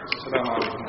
السلام عليكم.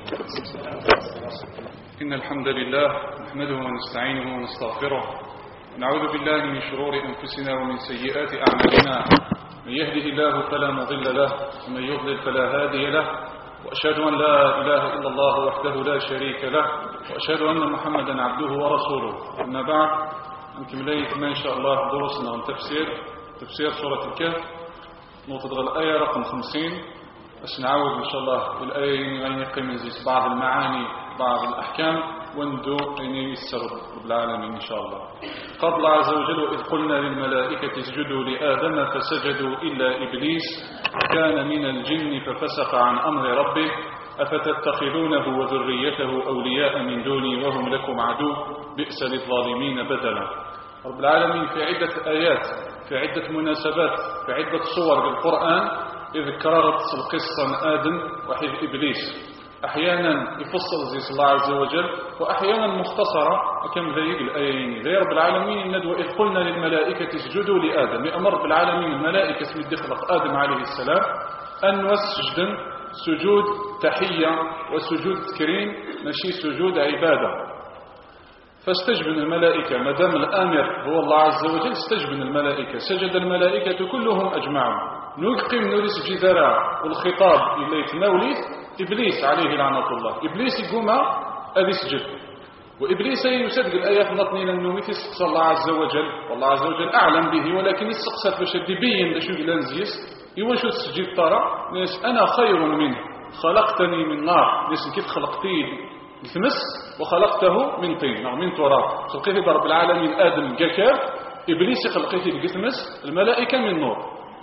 إن الحمد لله نحمده ونستعينه ونستغفره، نعوذ بالله من شرور أنفسنا ومن سيئات أعمالنا، من يهده الله فلا مضل له ومن يضلل فلا هادي له، وأشهد أن لا إله إلا الله وحده لا شريك له، وأشهد أن محمدا عبده ورسوله. أما بعد، نكمل إن شاء الله دروسنا عن تفسير سورة الكهف. نوصل الآية رقم 50 باش نعاود إن شاء الله الآية غادي نقيم نزيد بعض المعاني بعض الأحكام وندو أن يسر رب العالمين إن شاء الله. قال الله عز وجل: وإذ قلنا للملائكة اسجدوا لآدم فسجدوا إلا إبليس كان من الجن ففسق عن أمر ربه أفتتخذونه وذريته أولياء من دوني وهم لكم عدو بئس للظالمين بدلا. رب العالمين في عدة آيات في عدة مناسبات في عدة صور بالقرآن إذ كررت القصة آدم وحيد إبليس، أحيانا يفصل زي الله عز وجل وأحيانا مختصرة كم ذيك الآيين. ذي رب العالمين ندوى إذ قلنا للملائكة اسجدوا لآدم، أمر رب العالمين الملائكة سمد خلق آدم عليه السلام أن وسجدا سجود تحية وسجود تكريم ماشي سجود عبادة. فاستجبن الملائكة مدام الآمر هو الله عز وجل، استجبن الملائكة، سجد الملائكة كلهم أجمعون. نقيم نورس جدارا والخطاب إلى يتناوليت إبليس عليه لعنة الله. إبليس يقوم أذي سجد، وإبليس يسدق الآيات نطنين النوميت يسقص الله عز وجل، والله عز وجل أعلم به، ولكن يسقصت باش يبين لشو لنزيس يوشو تسجد ترى ناس أنا خير منه خلقتني من نار، ناس كيف خلقتيه التمس وخلقته من طين من تراب. خلقته رب العالمين آدم ككاب، إبليس خلقته الجثمس، الملائكة من نور.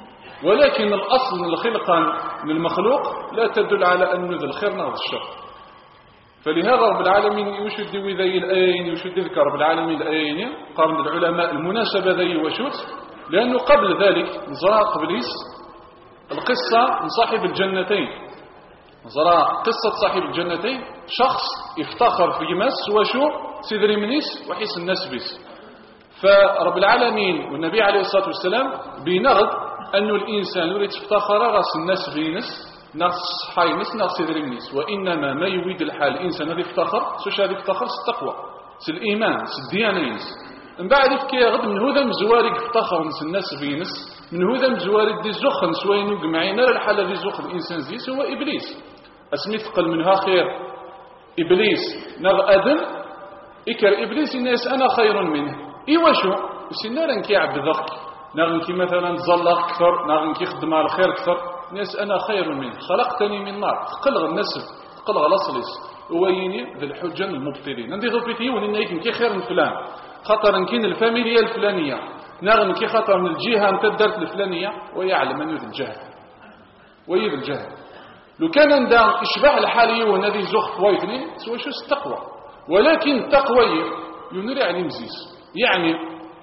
ولكن الأصل من الخلقة من المخلوق لا تدل على أن ذا الخير نغض الشر. فلهذا رب العالمين يشد ذي الآيين يشد ذكر رب العالمين الآيين قارن العلماء المناسبة ذي وشوت، لأنه قبل ذلك نزرع إبليس القصة من صاحب الجنتين. زرع قصة صاحب الجنتين، شخص يفتخر في مس وشو سيدري منيس وحيس الناس بيس. فرب العالمين والنبي عليه الصلاة والسلام بينغض أن الإنسان يريد يفتخر راس الناس بينس ناس حاينس ناس سيدري منيس، وإنما ما يريد الحال الإنسان الذي يفتخر سوش هذا يفتخر التقوى الإيمان الديانيس. من بعد كي غد من هذا مزوارق افتخر نس الناس بينس، من هذا مزوارق دي زخن سوين وجمعين الحالة دي زخن الإنسان زيس هو إبليس. اسمي ثقل منها خير إبليس نغ أدم إكر إبليس الناس أنا خير منه. إيواشو وسنارا كي عبد ذق نغن كي مثلا تزلق أكثر، نغن كي خدم على الخير أكثر، ناس أنا خير منه خلقتني من نار. تقلغ النسب تقلغ الأصليس ويني ذي الحجة المبطلين ندي غفيتي ولنايكم كي خير من فلان خطر كين الفاميليا الفلانية، نغن كي خطر من الجهة امتدرت الفلانية ويعلم أن يذ الجهل ويذ الجهل. لو كان عندنا إشباع الحالي والذي زخ فويتني سوى شو التقوى، ولكن التقوى ينري عليه مزيز، يعني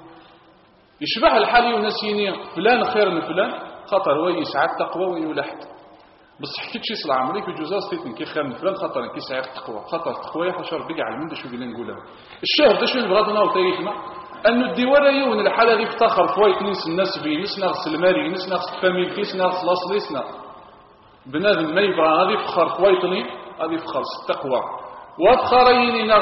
إشباع الحالي ونسيني فلان خير من فلان خطر ويسعى التقوى ويولحد. بس حكيت شي صلاة عمريك وجوزاز تيتن كي خير من فلان خطر كي سعى التقوى، خطر التقوى يحشر بقى على من دا شو قلنا نقولها الشهر دا شو نبغضنا وتاريخنا أنه الديوانة يون الحالة اللي افتخر فويتني الناس بي نس نغس المالي نس نغس الفاميل كيس نغس لاصليسنا بنادم ما يبغى هذه فخر خويطني هذه فخر التقوى وفخرين نغ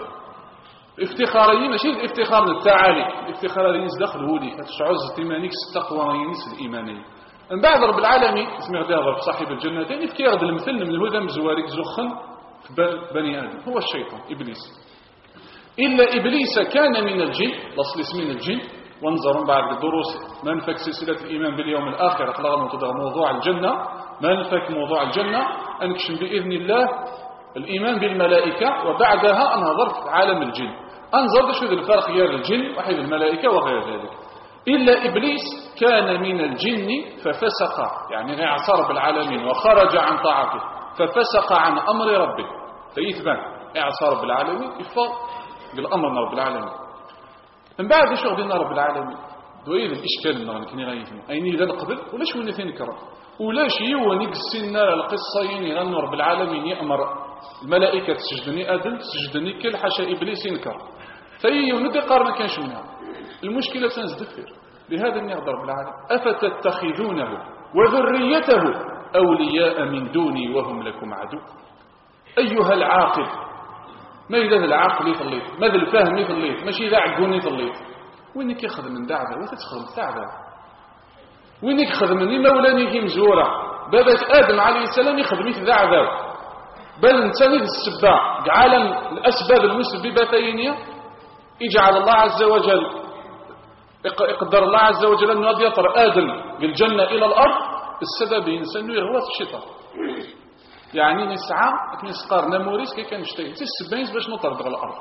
افتخارين ماشي الافتخار التعالي، الافتخار هذا يزدخل هولي تشعز تيمانيك التقوى ينس الإيماني. من بعد رب العالمين اسمه غدا صاحب الجنتين يفكر هذا المثل من الهدى مزوارك زخن في بني آدم هو الشيطان إبليس. إلا إبليس كان من الجن، الأصل اسم من الجن. وانظروا بعد دروس منفك سلسلة الإيمان باليوم الآخر أخلاق متضغ موضوع الجنة، منفك موضوع الجنة أنكشن بإذن الله الإيمان بالملائكة، وبعدها أنظر في عالم الجن أنظر شو الفرق غير الجن وحيد الملائكة وغير ذلك. إلا إبليس كان من الجن ففسق يعني اعصر بالعالمين وخرج عن طاعته ففسق عن أمر ربه، فيثبت اعصر بالعالمين يفضل بالأمر رب العالمين. من بعد شو غدينا رب العالمين دويل الإشكال النغن كني غايفهم أين إذا نقبل ولا شو نثنكره ولا شيء ونقسنا القصة يغنوا رب العالمين يأمر الملائكة تسجدني آدم تسجدني كل حاشا إبليس ينكر فهي وندي قارن كانش منها. المشكلة سنزدفر لهذا النعم رب العالمين أفتتخذونه وذريته أولياء من دوني وهم لكم عدو. أيها العاقل، ما إذا العاقل يطليت، ماذا الفهم يطليت، ماشي إذا عقون يطليت. وينك يخدم من دعوة وتتخدم دعوة، وينك يخدم من مولاني كي مزورة بابات آدم عليه السلام يخدم في دعوة، بل انتني السباع عالم الأسباب المسببتين يجعل الله عز وجل يقدر الله عز وجل أنه يطر آدم بالجنة إلى الأرض السبب إنسان يغوى في الشيطان. يعني نسعى نسقار نموريس كي كان نشتهي تسبينز باش نطرد على الأرض.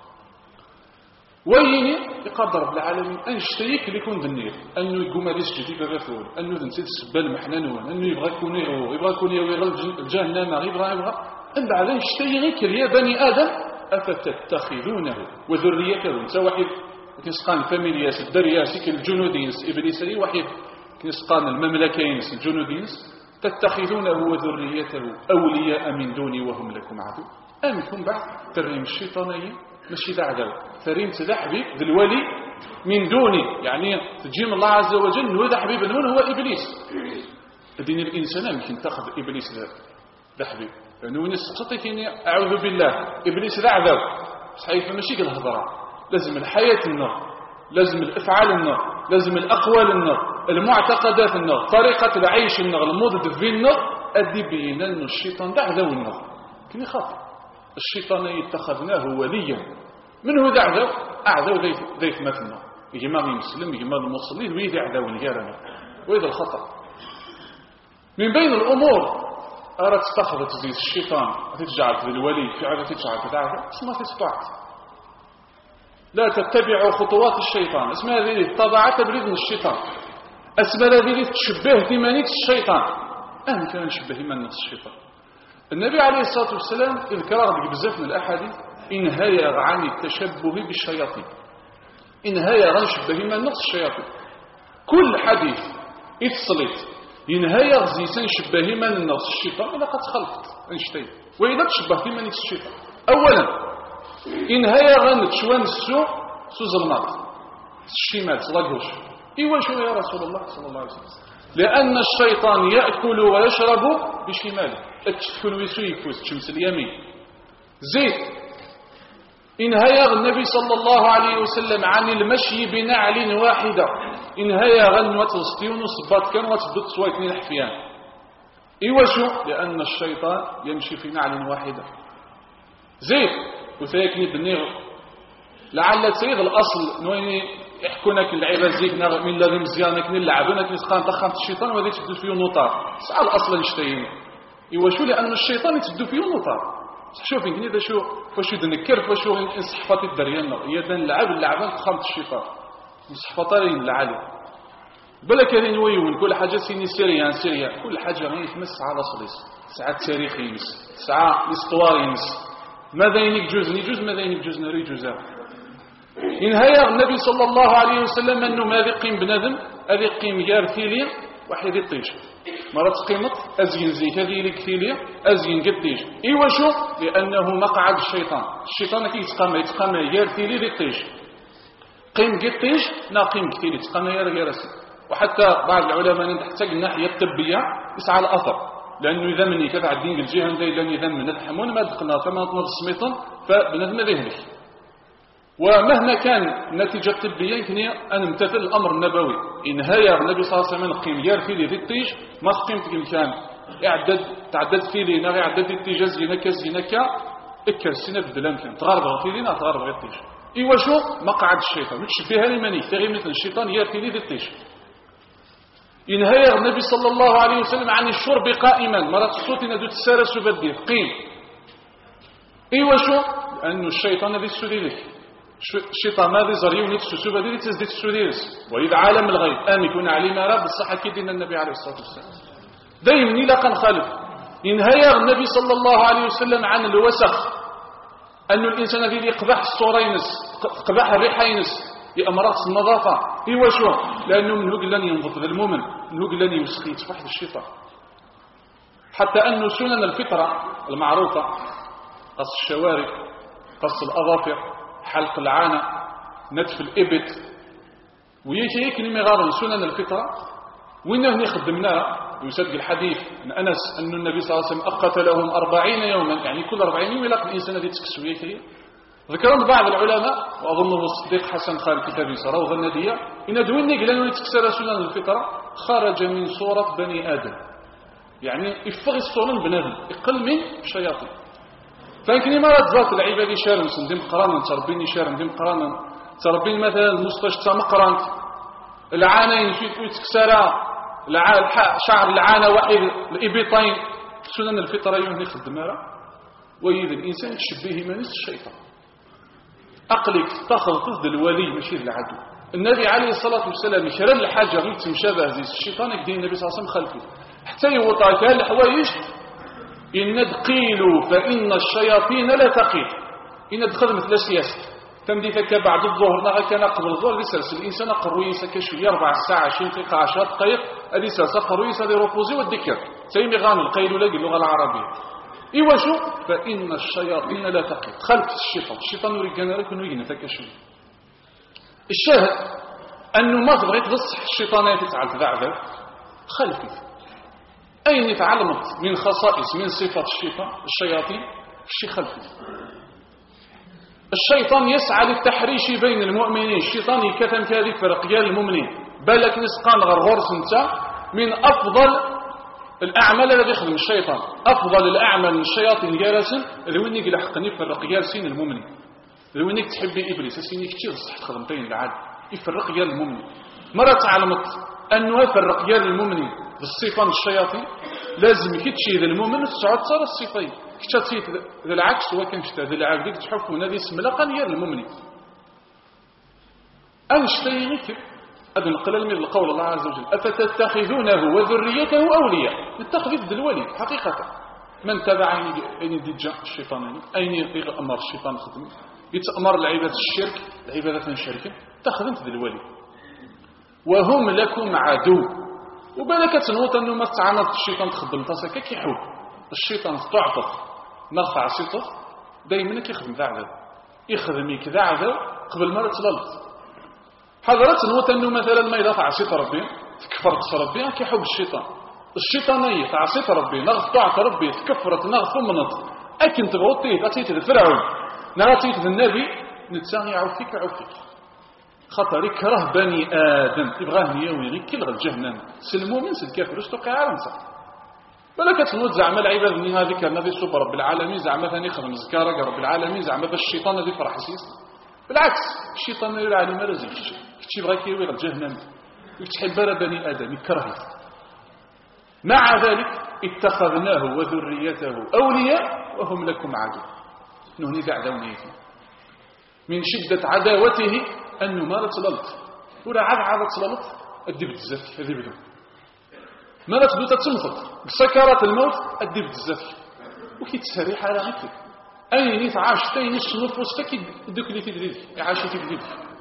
ويني يقدر رب العالمين أن يشتهيك اللي يكون بالنير أنه يقوم هذه الجديد بغفول أنه تنسيت السبال محنانون أنه يبغى يكون يبغى يكون يغل الجهنم يبغى أن بعدين يشتهي غير يا بني آدم أفتتخذونه وذريته. انت واحد كنسقان فاميلياس الدرياسي كالجنودينس إبليسي واحد كنسقان المملكينس الجنودينس تتخذونه وذريته أولياء من دوني وهم لكم عدو. أمكم بعد تريم الشيطانية ماشي ذا عدو، تريم تذا حبيب ذا الولي من دوني، يعني تجيم الله عز وجل هو ذا حبيب هو إبليس. دين الإنسان يمكن تأخذ إبليس ذا حبيب لأنه يعني نستطيع أعوذ بالله إبليس ذا عذاب صحيح ماشي كالهضرة، لازم الحياة النار، لازم الأفعال النار، لازم الأقوال النار، المعتقدات النار، طريقة العيش النار، الموضة في النار. أدي بينا أن الشيطان ذا عذاب النار كني خاطر الشيطان اتخذناه وليا منه ذا عذاب أعذاب ذيث مثلنا يجمع المسلم يجمع المصلين ويذي عذاب نجارنا. وإذا الخطأ من بين الأمور أردت تستخدم تزيد الشيطان تتجعل في الولي في عادة تتجعل في دعوة اسمها تستطاعت. لا تتبعوا خطوات الشيطان، اسمها ذي طبعة تبريد من الشيطان، اسمها ذي تشبه ثمانية الشيطان. أهم كان نشبه من نفس الشيطان. النبي عليه الصلاة والسلام إذكره بزاف من الأحاديث إنهاية عن التشبه بالشياطين، إنهاية عن شبه من نفس الشياطين. كل حديث اتصلت ينهاية غزيسان شبه من نفس الشيطان إذا قد خلقت أنشتين وإذا تشبه من نفس الشيطان. أولا إنهاية غن تشوان السوء ظلمات الشمال تلاقوش إيوا شو يا رسول الله صلى الله عليه وسلم، لأن الشيطان يأكل ويشرب بشماله أتشكل ويسويكوس تشمس اليمين. زيد إنهاية النبي صلى الله عليه وسلم عن المشي بنعل واحدة، إنهاية غنوة السطيون وصبات كان وتبدت سويتني الحفيان. إيوا شو لأن الشيطان يمشي في نعل واحدة. زيد وثاكني بالنيغ لعل سيد الأصل نويني يحكونك اللعيبة زيك من الذي مزيانك نلعبونك نسقان تخمت الشيطان وذي تبدو فيه نوطار سأل أصلا يشتهيني. إيوا شو لأن الشيطان يتبدو فيه نوطار. شوف إني ذا شو فشو دنكر فشو إنصحفات الدريان يدا نلعب اللعبان تخمت الشيطان إنصحفاتين العالي بلا كذين ويون كل حاجة سيني سيريا كل حاجة غير يتمس على صليس ساعات تاريخ يمس ساعات إسطوار يمس ماذا ينجوز ماذا ينجوز نري جوزا. إنهاية النبي صلى الله عليه وسلم أنه ما ذقيم بنادم أذي قيم يارثيليا واحد يطيش مرات قيمت أزين زيك هذه لكثيليا أزين قديش. إيوا شو لأنه مقعد الشيطان كي يتقام يارثيلي يطيش قيم قديش نا قيم كثير يتقام يارثي. وحتى بعض العلماء تحتاج الناحية الطبية يسعى الأثر لأنه إذا مني كذا عدين الجهة إذا إذا من الحمون ما دخلنا فما نطمر السميطان فبنادم ذهنك. ومهما كان النتيجة الطبية يمكن أن نمتثل الأمر النبوي. إنهاية النبي صلى الله عليه وسلم قيم يار في لي الطيش ما قيمت الإمكان تعدد في لي نغي عدد التيجة زينك إكر السنة بدلان كان تغرب في لينا تغرب الطيش. إيوا شو مقعد الشيطان وتشبهها لمن يثغي مثل الشيطان يار في لي الطيش. إنهاية النبي صلى الله عليه وسلم عن الشرب قائما مرات الصوت ندو تسارس وبديه قيم. إيوا شو لأن الشيطان ذي السديدك الشيطان ماذي زريوني تسوسوبة دي تزدي تسوديرس وإذا عالم الغيب يكون عليم رب الصحة كدين النبي عليه الصلاة والسلام دايمني لقن خالف. إنهاية النبي صلى الله عليه وسلم عن الوسخ أن الإنسان الذي يقبح الصورينس قبح الريحينس لأمراض النظافة. إيوا شو لأنه من هو لن ينظف المؤمن من هو لن يوسخ يتفح الشيطان. حتى أن سنن الفطرة المعروفة قص الشوارب قص الأظافر حلق العانة نتف الإبت ويكي كلمة غير سنن الفطرة وين هني خدمناها يصدق الحديث عن أنس أن النبي صلى الله عليه وسلم أقتلهم 40 يوما، يعني كل 40 يوم يلاقي الإنسان هذه تكسوية. ذكرهم بعض العلماء وأظنه الصديق حسن خالد كتابي روضة الندية إن دويني قلنا يتكسر سنن الفطرة خرج من صورة بني آدم، يعني يفغي الصورة بنادم يقل من الشياطين. فيمكن مرات ذات العبادة شارم سندم قرانا تربيني شارم دم قرانا تربين مثلا المستشفى مقران العانين في يتكسر شعر العانة واحد الإبطين سنن الفطرة يمكن يخدم ويد الإنسان تشبيه من الشيطان أقلك تاخذ ضد الولي ماشي العدو. النبي عليه الصلاة والسلام يشرى الحاجة غير تمشابه زي الشيطان يقدر النبي صلى الله عليه وسلم خلفه حتى يوطى كان الحوايج إن تقيلوا فإن الشياطين لا تقيل. إن دخل مثل سياسة تمدي فك بعد الظهر نغا كان قبل الظهر لسلس الإنسان قرويسة كشوية 4 ساعة 20 دقيقة 10 دقائق هذه سلسة قرويسة لروبوزي والذكر سيمي غان القيلولة باللغة العربية. إيوا شو فإن الشياطين لا تقيل خلف الشيطان يريد أن لك ونوين فكشوية. الشاهد أنه ما تبغي تبصح الشيطانات يتعال تبعذر خلفي أين تعلمت من خصائص من صفات الشياطين الشي خلفي. الشيطان يسعى للتحريش بين المؤمنين. الشيطان يكتم كذلك فرق ديال المؤمنين بالك نسقان غرغورس انت من أفضل الأعمال الذي يخدم الشيطان. أفضل الأعمال من الشياطين جالسا ذوينك لحقني فرق جالسين المؤمنين ذوينك تحبي إبليس سيني كتير صح تخدمتين العاد يفرق ديال المؤمنين. مرة تعلمت أنه يفرق ديال المؤمنين بالصفة الشياطين لازم كتشي المؤمن تسعود صار الصفين كتشي ذا العكس هو كان شتا ذا العكس تحكم هذه اسم لقا ديال المؤمنين. أنشتي يكتب هذا القلال من القول الله عز وجل أفتتخذونه وذريته أولياء التخذيف الولي حقيقة من تبع أين ديجا الشيطان أين يأمر الشيطان خدمه يتأمر العبادة الشرك العبادة الشركة تخذنت الولي وهم لكم عدو. وبالك تنوط أنه ما تعانت الشيطان تخدم تاسكا كيحول الشيطان تعطف نرفع سيطه دايما كيخدم ذا عذاب يخدمك ذا عذاب قبل ما تلالط حضرت نوط أنه مثلا ما إذا تعصيت ربي تكفرت ربي كيحب الشيطانية تعصيت ربي نغف طاعت ربي تكفرت نغف منط أكن تغطيه أتيت الفرعون نغطيت النبي نتساني عوفيك خطر يكره بني آدم يبغاه يومي غير كل غير جهنم سلموا من سل كافر استوقع عالمسا بلا كتنوت زعما العباد من هذه كان الذي سب رب العالمين زعما ثاني خدم زكارة رب العالمين زعما باش الشيطان الذي فرح سيس بالعكس الشيطان العالم رزق كتشي بغا كيوي غير جهنم يتحب بني آدم يكره. مع ذلك اتخذناه وذريته أولياء وهم لكم عدو نهني دعونيته من شدة عداوته أنه ما تلالط ولا عاد تلالط أدي بتزاف هذي بدون ما تبدو تتمخط بسكرات الموت أدي بتزاف وكي تسريح على غيرك أين يتعاش تين الشنوف وستك دوك اللي تدريد يعاشي تدريد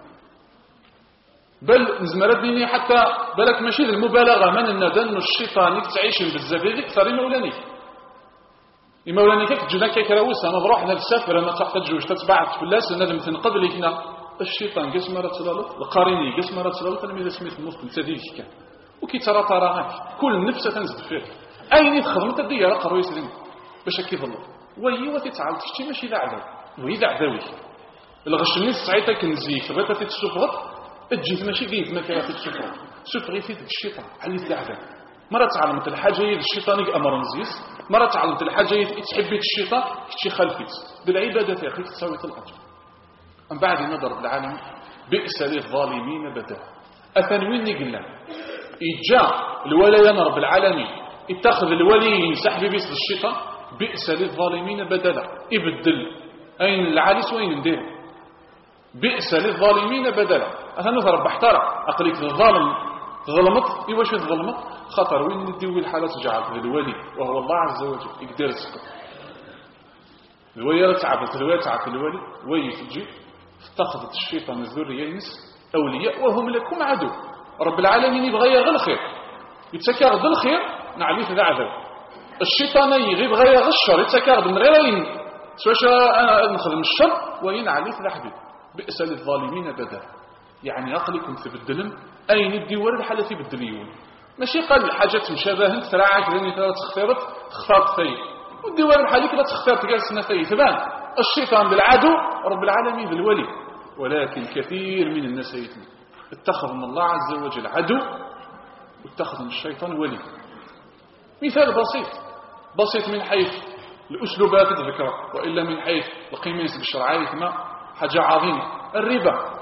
بل نزمرت بيني حتى بالك ماشي المبالغة من الندن الشيطان تعيش بالزبيب كثر مولاني المولاني كيف تجونا كيكراوس أنا بروح هذا السافر أنا تحتاج وش تتبعت في الناس أنا مثل قبل هنا الشيطان قسم مرة تلالط القاريني قسم مرة تلالط أنا ميدا سميت المسلم تديك كان وكي ترى كل نفسه تنزل فيه أين يتخدم تدي على قروي سليم باش كيف الله وهي وتتعال تشتي ماشي ذا عذاب وهي ذا عذاوي الغشني سعيتها كنزيك بغيت تتسفغط تجي ماشي قيد ما كان تتسفغط سفغي في الشيطان علي ذا عذاب مرة تعلمت الحاجة هي الشيطان أمر نزيس مرة تعلمت الحاجة هي تحبي الشيطان كتشي خلفيت بالعبادة يا أخي تساوي الأجر. من بعد نظر العالم بئس للظالمين بدلا أثنوين قلنا إجا الولايان رب العالمين اتخذ الولي سحب بيس الشيطان بئس للظالمين بدلا يبدل أين العالس وين ندير بئس للظالمين بدلا أثنو بحترى أقليك الظالم ظلمت إيواش ظلمت خطر وين نديوي الحالة جعل الولي وهو الله عز وجل يقدر يسقط الولي تعبت الولي ويتجي اتخذت الشيطان الذرية ينس أولياء وهم لكم عدو. رب العالمين يبغى يغل الخير يتسكر بالخير نعليه ذا عذاب الشيطان يبغى يغل الشر يتسكر من غير ين سواش أنا نخدم الشر وين عليه ذا حبيب بئس للظالمين بدلا يعني عقلكم تبدلن أين الديوار الحالة تبدليون ماشي قال حاجات مشابهة تراعك لأني تختارت تختارت فيه والدول بحالك لا تختار تجالسنا فيه تبان الشيطان بالعدو رب العالمين بالولي. ولكن كثير من الناس اتخذ من الله عز وجل عدو واتخذ من الشيطان ولي. مثال بسيط من حيث الأسلوبات الذكرى وإلا من حيث القيمة الشرعية كما حاجة عظيمة. الربا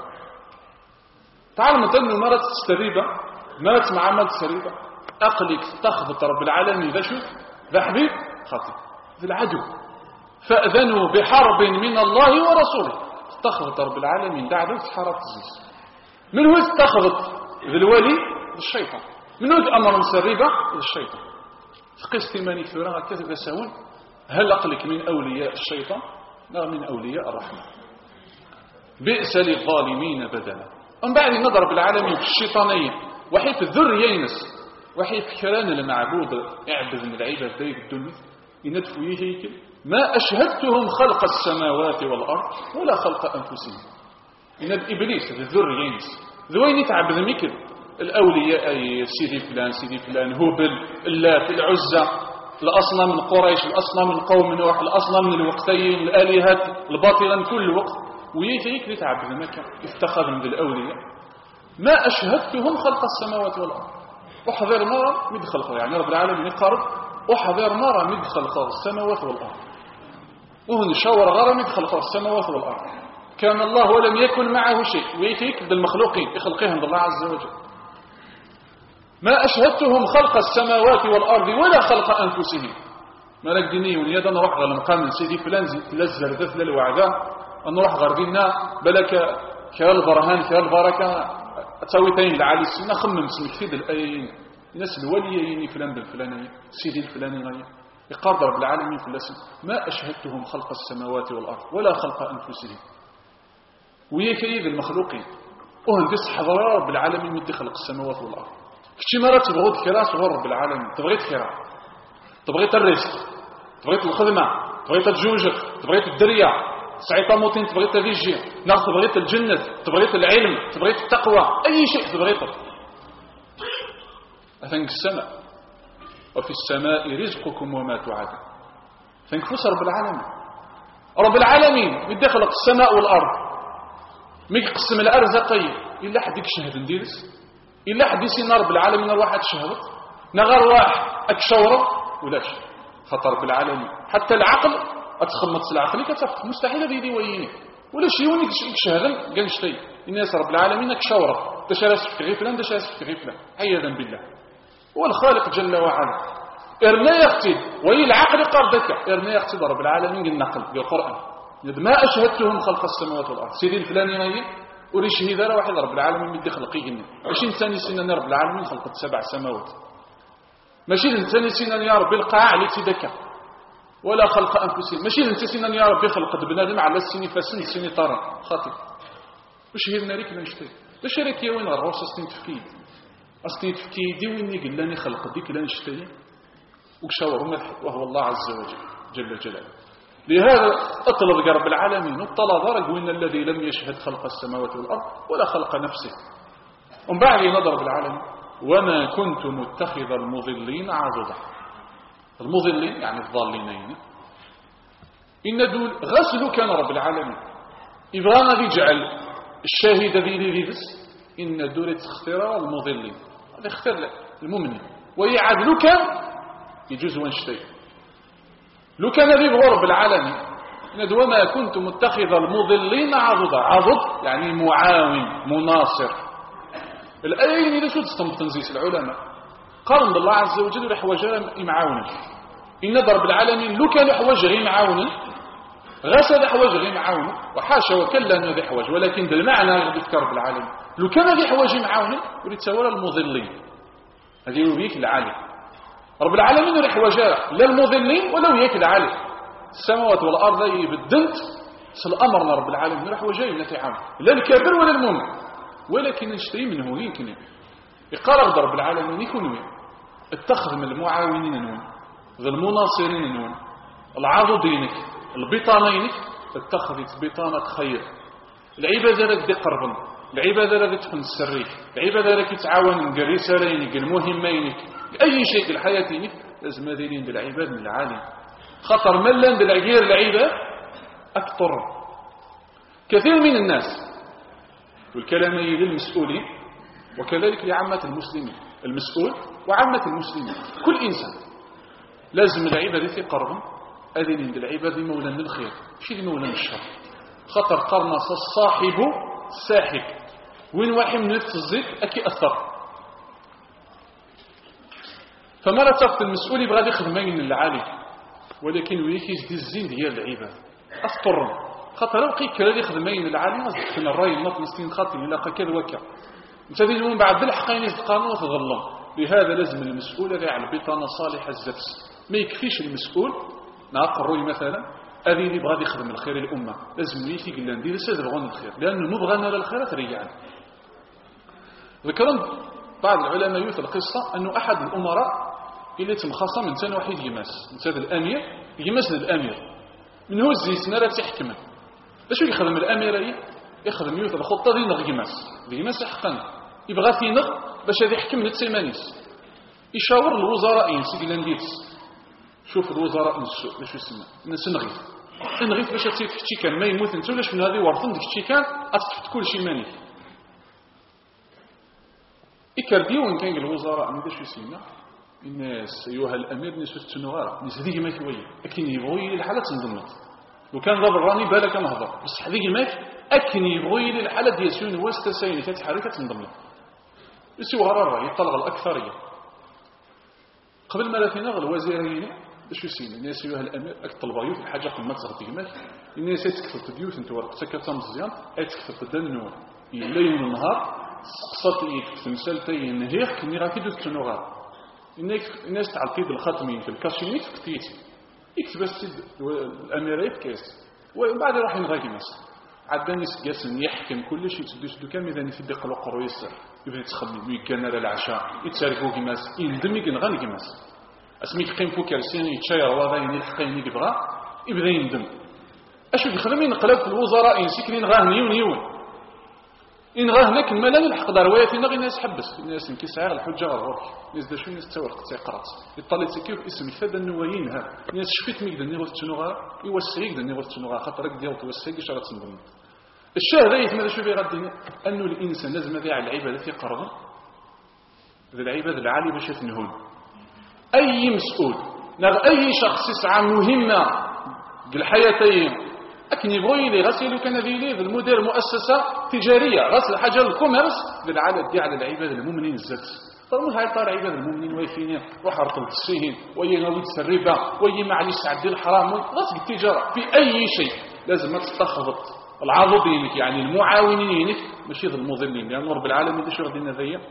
تعلم أنه ما تست الربا ما تمعامل الربا أقلك تخبط رب العالمين ذا شوف ذا حبيب خاطئ ذا العدو فأذنوا بحرب من الله ورسوله. تخبط رب العالمين دعوة تحرب الزيز من هو تخبط ذا الولي الشيطان من هو أمر مسربة الشيطان فقس ثماني كثيرا كذب يساون هل أقلك من أولياء الشيطان لا من أولياء الرحمن. بئس للظالمين بدلا. من بعد نضرب العالمين في الشيطانية وحيث الذريينس وحيث كران المعبود اعبد من العباد ذيك الدنيا يندفوا يهيك ما أشهدتهم خلق السماوات والأرض ولا خلق أنفسهم. يند إبليس الذريينس ذوين يتعبد ميكل الأولياء أي سيدي فلان هبل اللات العزة الأصنام من قريش الأصنام من قوم نوح الأصنام من الوقتين الآلهات الباطلة من كل وقت ويجيك لتعبد مكة اتخذ من الأولياء ما أشهدتهم خلق السماوات والأرض. أحضر مرة مد خلقه يعني رب العالمين يقارب أحضر مرة مد خلقه السماوات والأرض وهن شاور غرى مد خلقه السماوات والأرض كان الله ولم يكن معه شيء ويجيك بالمخلوقين يخلقهم بالله عز وجل. ما أشهدتهم خلق السماوات والأرض ولا خلق أنفسهم. مالك ديني ونيادا نروح غير المقام من سيدي فلان تلزل ذثل الوعداء نروح غير ديننا بلك كالبرهان كالبركة تسويتين لعالي السنة خمم اسمك فيد الأيين الناس الوليين فلان بالفلانية سيدي الفلانية يقارب رب العالمين في اللسن ما أشهدتهم خلق السماوات والأرض ولا خلق أنفسهم. ويكيد المخلوقين وهندس حضرة رب العالمين مدي خلق السماوات والأرض. كشي مرة تبغيت خيرا صغر رب العالمين تبغيت خيرا تبغيت الرزق تبغيت الخدمة تبغيت الجوجك تبغيت الدرية سعيطة موتين تبغيت الريجي ناس تبغيت الجنة تبغيت العلم تبغيت التقوى أي شيء تبغيته. أثنك السماء وفي السماء رزقكم وما توعدون. فانكفوس رب العالمين بدي خلق السماء والأرض ميك قسم الأرزقية إلا حد يكشهد نديرس إلا حد يسينا رب العالمين الواحد شهوت نغار واحد أكشورة ولاش خطر رب العالمين حتى العقل أتخمط العقل كتفت مستحيل هذه دي ويني ولا شيء وني يكشهدن قال شتي الناس رب العالمين أكشورة تشارس في غفلان تشارس في غفلان عياذا بالله. والخالق جل وعلا إرنا يقتد وهي العقل قردك إرنا يقتد رب العالمين النقل بالقرآن ما أشهدتهم خلق السماوات والأرض سيدي الفلاني وريش هذا واحد رب العالمين بدي خلقيهن ماشي إنسان يسينا رب العالمين خلقت 7 سماوات ماشي الإنسان يسينا يا رب القاع عليك تدكا ولا خلق أنفسهم ماشي الإنسان يا رب خلق بنادم على السني فسن السني طارا خاطئ وش هي الناريك لنشتري لاش راك يا وين الروس استنتفكيد استنتفكيدي ويني قلاني خلق ديك لنشتري وشاور ملحق وهو الله عز وجل جل جلاله. لهذا أطلب رب العالمين الطلب وإن الذي لم يشهد خلق السماوات والأرض ولا خلق نفسه. ومن بعد نضرب العالمين وما كنت متخذ المضلين عضدا. المضلين يعني الضالين إن دول غسلوا كان رب العالمين إبرانا يجعل الشاهد ذي بس إن دول تختار المضلين هذا اختار المؤمنين ويعدلوا كان يجوز وانشتي لو كان ذي بغرب العالمين ندوى ما كنت متخذ المضلين عضدا عضد يعني معاون مناصر. الآية إذا شو تستنبط تنزيس العلماء قارن بالله عز وجل لحوجه يمعاونا إن ضرب العالمين لو كان يحوج غير معاونا غسل حوج غير معاونا وحاشا وكلا أنه ذي حوج ولكن بالمعنى يذكر بالعالم لو كان ذي حوج معاونا يريد تساوى المضلين هذه يبيك العالم رب العالمين يريح وجاء لا المضلين ولو ياك العالم السماوات والأرض يبدلت سالأمرنا رب العالمين يريح وجاء نتعامل لا الكافر ولا المؤمن ولكن نشتري منه يمكن يقرر رب العالمين يكون اتخذ من المعاونين نون ذا المناصرين نون العضدينك البطانينك اتخذت بطانة خير العبادة لك دي قربا العبادة لا تكون السرية، العبادة لا كتعاون نقل رسالينك المهمينك أي شيء في الحياة لازم دايرين بالعباد من العالم. خطر ملان بالعقير العباد أكثر كثير من الناس، والكلام للمسؤولين وكذلك لعامة المسلمين، المسؤول وعامة المسلمين، كل إنسان لازم العبادة في قرب أذن بالعبادة مولا للخير شي مولا للشر. خطر قرن الصاحب الساحب وين واحد من الزيت أكي أثر. فما لا تقف المسؤول يبغى يخدم من العالي ولكن ويكي يجدي الزين ديال العباد أفطر. خاطر لو قيك لا يخدم من العالي غزكن الراي النط مسكين خاطر إلا كذا وكا انت تجي من بعد بالحقين يتقانون وتظلم. لهذا لازم المسؤول هذا على بطانه صالحه الزفس. ما يكفيش المسؤول ناق الروي مثلا هذه اللي بغى يخدم الخير للامه لازم يجي يقول لنا ندير سيد بغون الخير لانه نبغى نرى الخير تريعنا. ذكرنا بعض العلماء يوث القصه انه احد الامراء اللي تمخاصم من ثاني واحد يماس من هذا الامير يماس الامير من هو الزيت نرى تحكم اش يخدم الامير يخدم يوث الخطه ديال نغيماس حقا يبغى فينغ باش هذا يحكم للسيمانيس يشاور الوزراء ينسي لانديتس. شوف الوزراء نسو باش يسمى الناس نغيف باش تصير في كان ما يموت انت ولاش من هذه ورثن ديك كان اتصفت كل شيء ماني يكرديون كان الوزراء ما باش يسمى الناس ايها الامير نسو التنوار ناس هذيك ما شويه لكن يبغوا الحاله تنضمت لو كان ضرب راني بالك نهضر بس هذيك ما اكن يبغوا الحاله ديال سون واستسين كتحرك تنضمت يسوي غرار يطلق الأكثرية. قبل ما لا فينا الوزيرين باش يسين الناس يوها الأمير أكتل بيوت الحاجة قمت زغطي مال الناس يتكفل تديوت انت ورق سكتها مزيان يتكفل تدنو إلا يوم النهار سقصت يكتفل مسالتين نهيخ كني غاكي دوت تنوغار الناس تعطي بالخاتمين في الكاشينيت كتيتي يكتب السيد الأمير يتكاس وبعد راح ينغاكي مثلا عداني سجاسن يحكم كل شيء تدوس دوكا ميداني في الدقه القرو يسر يبدا تخمم ويكان على العشاء يتساركو كيماس يندم يغني كيماس اسميك قيم فوق كرسيان يتشاير وضاين الحقين يبغى يبدا يندم اش يخدم ينقلب في الوزراء ينسكرين غاه نيون ان غاه هناك الملل الحق درويه نغي الناس حبس الناس كيسعر الحجه غورك الناس دا شو الناس تورق تيقرات يطلع كيف اسم فدا النوايين ها الناس شفيت ميك دني غوت تنوغا يوسعيك دني غوت تنوغا خاطرك ديال توسعيك اش غتنظم الشاهد هذا ماذا شوفي غادي انه الانسان لازم يدعي على العباده في قرضه ذي العباده العاليه باش تنهون اي مسؤول اي شخص يسعى مهمه الحياتين لكن يبغي لي غسيل كان ذي المدير مؤسسه تجاريه غسل حاجه الكوميرس بالعاده دي على العباده المؤمنين الزات فرموا هاي طار عباد المؤمنين ويفينين وحرط التسفيهين وينوي الربا وي معليش تعدي الحرام غسل التجاره في اي شيء لازم ما تستخلط العاضدين يعني المعاونين ماشي المضلين لأن رب العالمين ايش غادي نذيا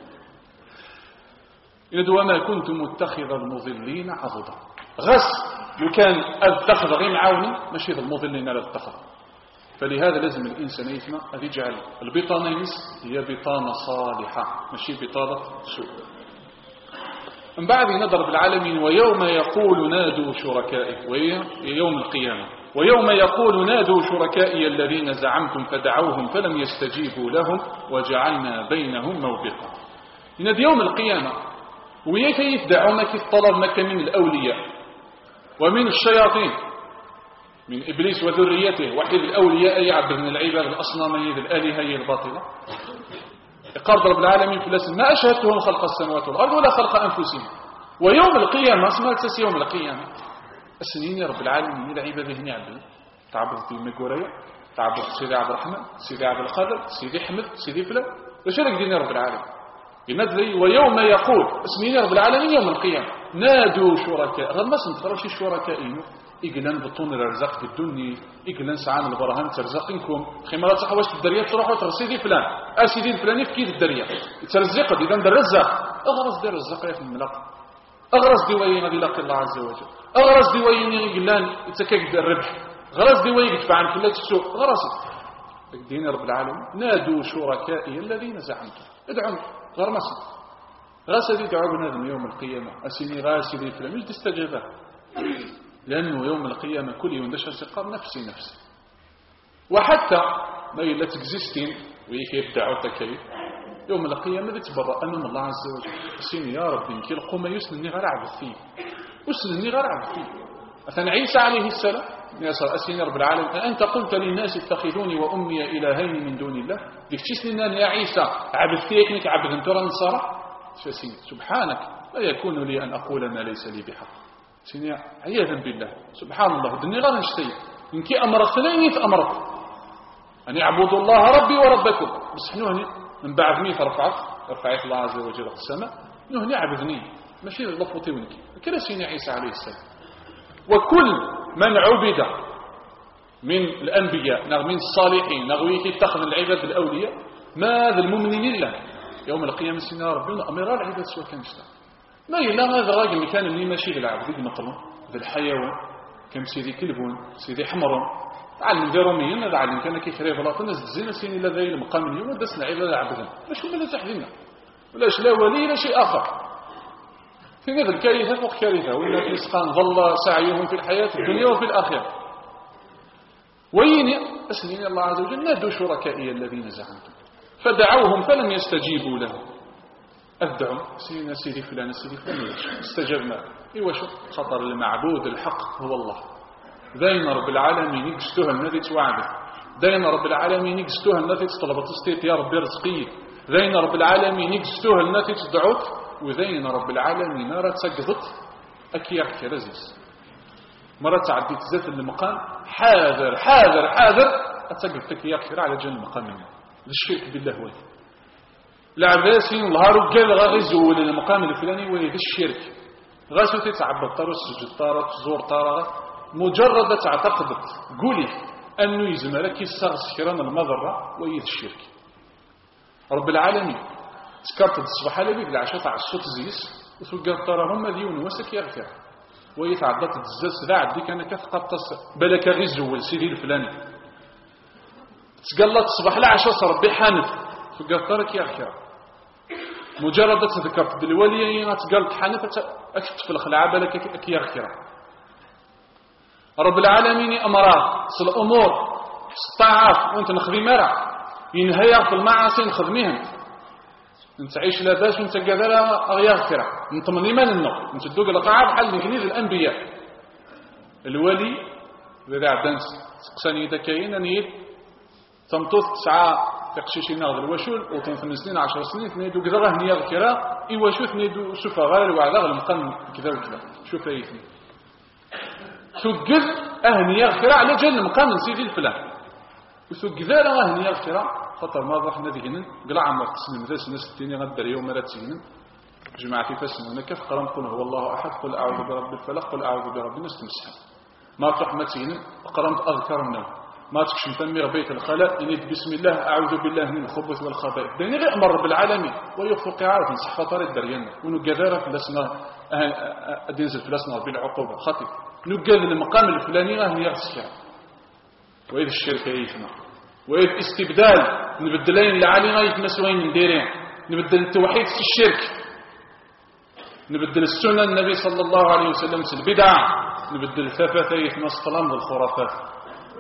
إذا وما كنت متخذ المضلين عضدا غس لو كان اتخذ غير معاوني ماشي المضلين على الاتخذ. فلهذا لازم الإنسان يسمع أن يجعل البطانة هي بطانة صالحة ماشي بطانة سوء. من بعد نضرب العالمين ويوم يقول نادوا شركائي وهي يوم القيامة ويوم يقول نادوا شركائي الذين زعمتم فدعوهم فلم يستجيبوا لهم وجعلنا بينهم موبقا. ينادي يوم القيامة وياك يدعون كيف طلب مكة من الأولياء ومن الشياطين من إبليس وذريته وحيد الأولياء يعبد من العباد الأصنامية الآلهة الباطلة. قال رب العالمين في الاسم ما أشهدتهم خلق السماوات والأرض ولا خلق أنفسهم ويوم القيامة اسمها تسي يوم القيامة السنين يا رب العالمين إلى عباده يعبد تعبد في المقورية تعبد سيدي عبد الرحمن سيدي عبد القادر سيدي حمد سيدي فلان وشارك دين يا رب العالمين ينادي ويوم يقول اسمين يا رب العالمين يوم القيامة نادوا شركاء غير ما سنتخرج شركائين إقلان بطون الرزاق في الدنيا إقلان سعان البرهان ترزقينكم خمارات صحواش الدرية تروحوا ترسيدي فلان أسيدي الفلاني في كيد الدرية ترزق إذا ندر الرزاق أغرز دير الرزاق في الملاق أغرز ديوين غادي يلاقي الله عز وجل أغرز ديوين إقلان يتكاك الربح غرز ديوين يدفع عن كلات السوق غرز دين رب العالمين نادوا شركائي الذين زعمتم ادعوا غير مسلم غاسل يدعوا بنادم يوم القيامة أسيني غاسل فلان مش تستجابه لأنه يوم القيامة كل يوم دشر سقار نفسي وحتى ما يلا تكزيستين ويكيبدعوا تكيف يوم القيامة يتبرأ أمام الله عز وجل سيني يا ربي نكي القوم يسنني غير عبد فيه وسنني غير عبد فيه مثلا عيسى عليه السلام يا أسيني رب العالمين أنت قلت للناس اتخذوني وأمي إلهين من دون الله ديكتشيسني يا عيسى عبد فيك نك عبد انت نصارى فسيني سبحانك لا يكون لي أن أقول ما ليس لي بحق سيني عياذا بالله سبحان الله دني غير نشتي إنكي أمرتني أمرت أن يعبدوا الله ربي وربكم بس حنوهني من بعد ميت رفعت الله عز وجل في السماء نهني عبدني ماشي لفظتي ونكي كلا سيني عيسى عليه السلام وكل من عبد من الأنبياء من الصالحين نغويك يتخذ العباد الأولياء ماذا المؤمنين الله يوم القيامة سينا ربنا أمر العباد سواء كان شتا ما إلا هذا راجل اللي كان اللي ماشي بالعبد ذي مطلوب ذا الحيوان كم سيدي كلبون سيدي حمرون تعلم ذي روميين هذا علم كان كيخري بلاط الناس تزين سيني لا ذي المقام اليوم ودسنا عباد عبدنا لاش هم لا تحذينا ولاش لا ولي لا شيء آخر في هذا الكارثة فوق كارثة وإن إسقان ظل سعيهم في الحياة الدنيا وفي الآخرة وين أسنين الله عز وجل نادوا شركائي الذين زعمتم فدعوهم فلم يستجيبوا لهم أدعوا سيدنا سيدي فلان استجبنا إيوا شو خطر المعبود الحق هو الله داين رب العالمين يقصدوها الذي توعده داين رب العالمين يقصدوها الذي طلبت استيت يا ربي رزقي داين رب العالمين يقصدوها الذي تدعوك وذين رب العالمين راه تسقطت أكياك رزيز مرة تعدي تزات المقام حاذر حاذر حاذر أتسقط أكياك على جن المقام منه الشرك بالله وهي العباسين الهارو قال غيزول المقام الفلاني وهي الشرك غاسو تتعبد طارو السجد طارو تزور طارو مجرد تعتقدت قولي أنه يزملك يستغس كران المضرة وهي الشرك رب العالمين تكرت الصباح لبي بالعشاء تاع الصوت زيس وتلقى طارو هم ديون وسك يغفر وهي تعدت الزاز ذا ديك أنا كتقطس بالك غيزول سيدي الفلاني تقلت الصباح العشاء ربي حانف تلقى طارو يغفر مجرد تذكرت بالولي تقلت حانف أكتب في الخلعة بالك يغفر رب العالمين أمراه صل الأمور استعاف وانت نخذي مرع ينهيا في المعاصي نخدميهم انت عيش لا باش وانت قادرة أغياغفرة انت من إيمان النقل انت تدوق لقاعة بحال الجنيد الأنبياء الولي إذا عدنس سقساني إذا كاين أنيد تمطوث تسعى تقشيشي ناغذ الوشول وتنفن سنين 10 سنين تنيدو كذا راه نياغفرة إيواشو تنيدو شوفها غير وعلا المقام كذا وكذا شوف أيثني ثقذ أهني يغفر على جل مقام سيدي الفلان وثقذ أهني يغفر خطر ما ضح نذهن قلع عمر قسم المدرس الناس التيني غدر يوم لا تسهن جماعتي فاسم هناك قرم قل هو الله أحد قل أعوذ برب الفلق قل أعوذ برب الناس تمسحن ما تروح ما تسهن قرمت أذكر النوم ما تكشم تنمير بيت الخلاء إنيت بسم الله أعوذ بالله من الخبث والخبائث ديني غير أمر رب العالمين ويخفق عارف نصح فطار الدريان ونقذارة فلسنا أدينزل فلسنا بالعقوبة خطيب نقذ المقام الفلاني أهل يغسل وإذ الشرك يثنى وإذ استبدال نبدلين لعالينا يتمسوين من ديرين نبدل التوحيد في الشرك نبدل السنة النبي صلى الله عليه وسلم في البدع نبدل الثفاثة يثنى الصلام والخرافات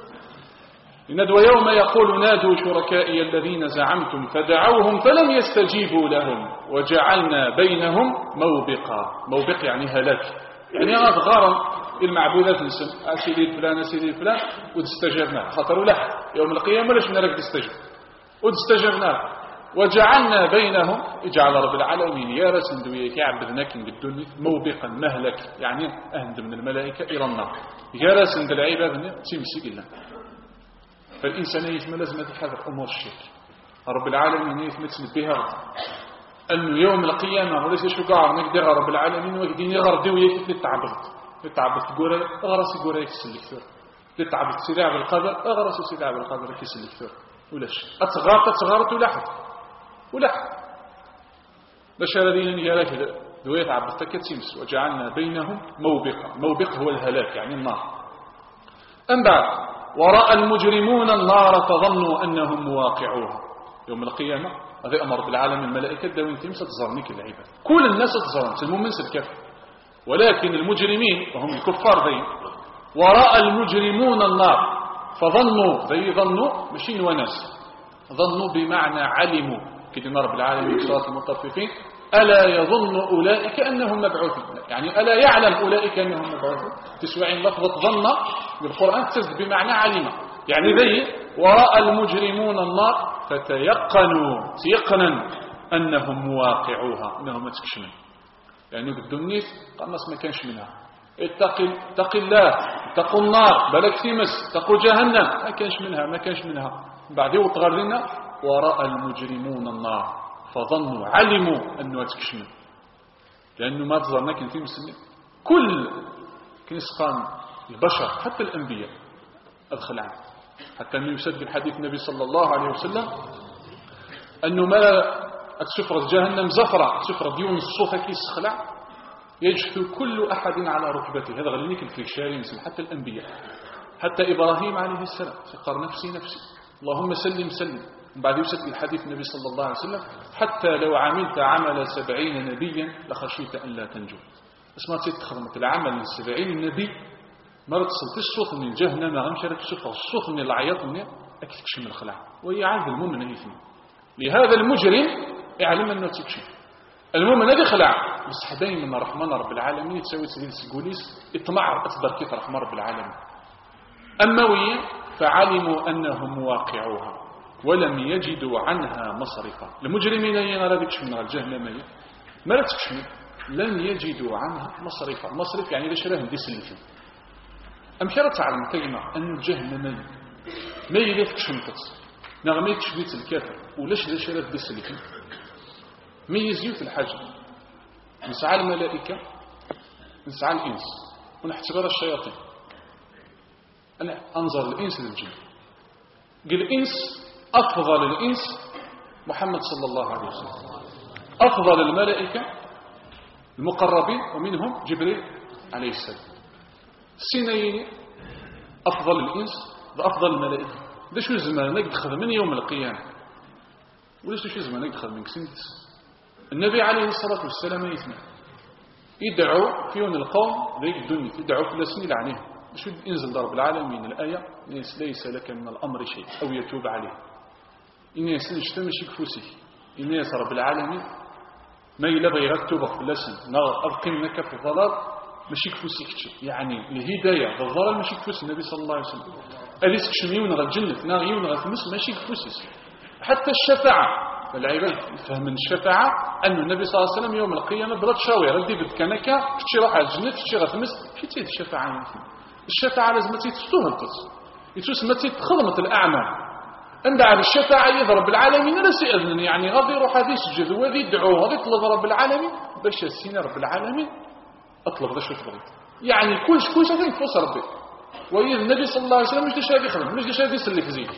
ندوى يوم يقول نادوا شركائي الذين زعمتم فدعوهم فلم يستجيبوا لهم وجعلنا بينهم موبقا يعني هلاك يعني هذا غارا المعبودات نسم سيدي الفلان سيدي الفلان وتستجبنا خطروا له يوم القيامة ليش نراك تستجب وتستجبنا وجعلنا بينهم اجعل رب العالمين يا رسل دويك يعبدناك بالدنيا موبقا مهلك يعني أهند من الملائكة إلى النار يا رسل العباد تمسك الله فالإنسان يثم لازم يتحذر أمور الشرك رب العالمين يثمت بها أنه يوم القيامة وليس شقار نقدر رب العالمين ويقدين يغردي ويكت للتعبد تقول أغرس يقول يكسل كثير للتعبد سلاع بالقدر أغرس سلاع بالقدر يكسل كثير ولاش أتغارت ولحظ باش الذين يالك دوية عبدتك تيمس وجعلنا بينهم موبق هو الهلاك يعني النار أم بعد ورأى المجرمون النار فظنوا أنهم مواقعوها يوم القيامة هذا أمر بالعالم الملائكة داوين تيمس تظهرنيك العباد كل الناس تظهرون سلمون الكافر ولكن المجرمين وهم الكفار ذي ورأى المجرمون النار فظنوا ذي ظنوا مشين وناس ظنوا بمعنى علموا كلمة رب العالمين في سورة المطففين ألا يظن أولئك أنهم مبعوثون، يعني ألا يعلم أولئك أنهم مبعوثون. تسوعين لفظة ظن بالقرآن تزد بمعنى علم، يعني ذي ورأى المجرمون النار فتيقنوا تيقنا أنهم مواقعوها، أنهم ما تكشمن، يعني قدوا النيس قمص ما كانش منها. اتق الله، اتقوا النار بلك تيمس، اتقوا جهنم ما كانش منها. بعدين وطغر لنا ورأى المجرمون النار فظنوا علموا أنه تكشمن، لأنه ما تظننا كنت مسلم كل كنسقان البشر حتى الأنبياء أدخل عنه، حتى أنه يسد الحديث النبي صلى الله عليه وسلم أنه ما تسفرة جهنم زفرة سفرة ديون الصوفة كي يسخلع يجثو كل أحد على ركبته. هذا غلينيك الفيشاري مثل حتى الأنبياء، حتى إبراهيم عليه السلام قال نفسي اللهم سلم سلم. بعد يسد الحديث النبي صلى الله عليه وسلم حتى لو عملت عمل 70 نبيا لخشيت أن لا تنجو. اسمها تخدمت العمل من 70 نبي ما تصلت الصوت من الجهنم ما غمشرك الصفة الصوت من العياط من أكتكش من الخلع ويعذب المؤمن يثني. لهذا المجرم يعلم أنه تكشف المؤمن هذا خلع بس حدين من رحمن رب العالمين تسوي سبيل سجوليس اطمع أكبر كيف رحمن رب العالمين. أما وين فعلموا أنهم واقعوها ولم يجدوا عنها مصرفا. المجرمين ينرى ذلك من الجهنم ما لا تكشف لم يجدوا عنها مصرفا. مصرف يعني ليش راه نديس اللي فيه أمشارة تعلم كلمة أن الجهنم ما يليك شمتت نغمي تشبيت الكافر وليش راه نديس اللي فيه ميزيو في الحجم. نسعى الملائكة نسعى الإنس ونحتبر الشياطين. أنا أنظر الإنس للجن قل الإنس أفضل الإنس محمد صلى الله عليه وسلم، أفضل الملائكة المقربين ومنهم جبريل عليه السلام. السنين أفضل الإنس وأفضل الملائكة. ده شو زمانك دخل من يوم القيامة ولا شو زمانك دخل من كسنتس. النبي عليه الصلاة والسلام يسمع يدعو في يوم القوم ذيك الدنيا يدعو كل سنة عليهم شو ينزل ضرب العالمين الآية ليس لك من الأمر شيء أو يتوب عليه إن يسنجت ماشي كفوسي إن يس رب العالمين ما يلغي يرتبه في اللسن أبقينك في الضلال ماشي كفوسي كتشي يعني الهداية بالضلال ماشي كفوسي النبي صلى الله عليه وسلم أليس كشميون غا الجنة ناغيون غا المسلم ماشي كفوسي. حتى الشفاعة العباد فهم من الشفاعة أن النبي صلى الله عليه وسلم يوم القيامة بلا تشاوي ردي بدكنك كتشي روح على الجنة كتشي غا المس كي تيد الشفاعة الشفاعة لازم تستوهل يتوس ما تخدمت الأعمال عند على الشفاعة يضرب العالمين لا سيأذن يعني غادي يروح هذه يسجد وهذه يدعو غادي يطلب رب العالمين باش السينة رب العالمين اطلب ذا شو تبغي يعني كلش هذين فوس ربي. وإذ النبي صلى الله عليه وسلم مش داش هذا يخدم مش داش هذا يسلك زيك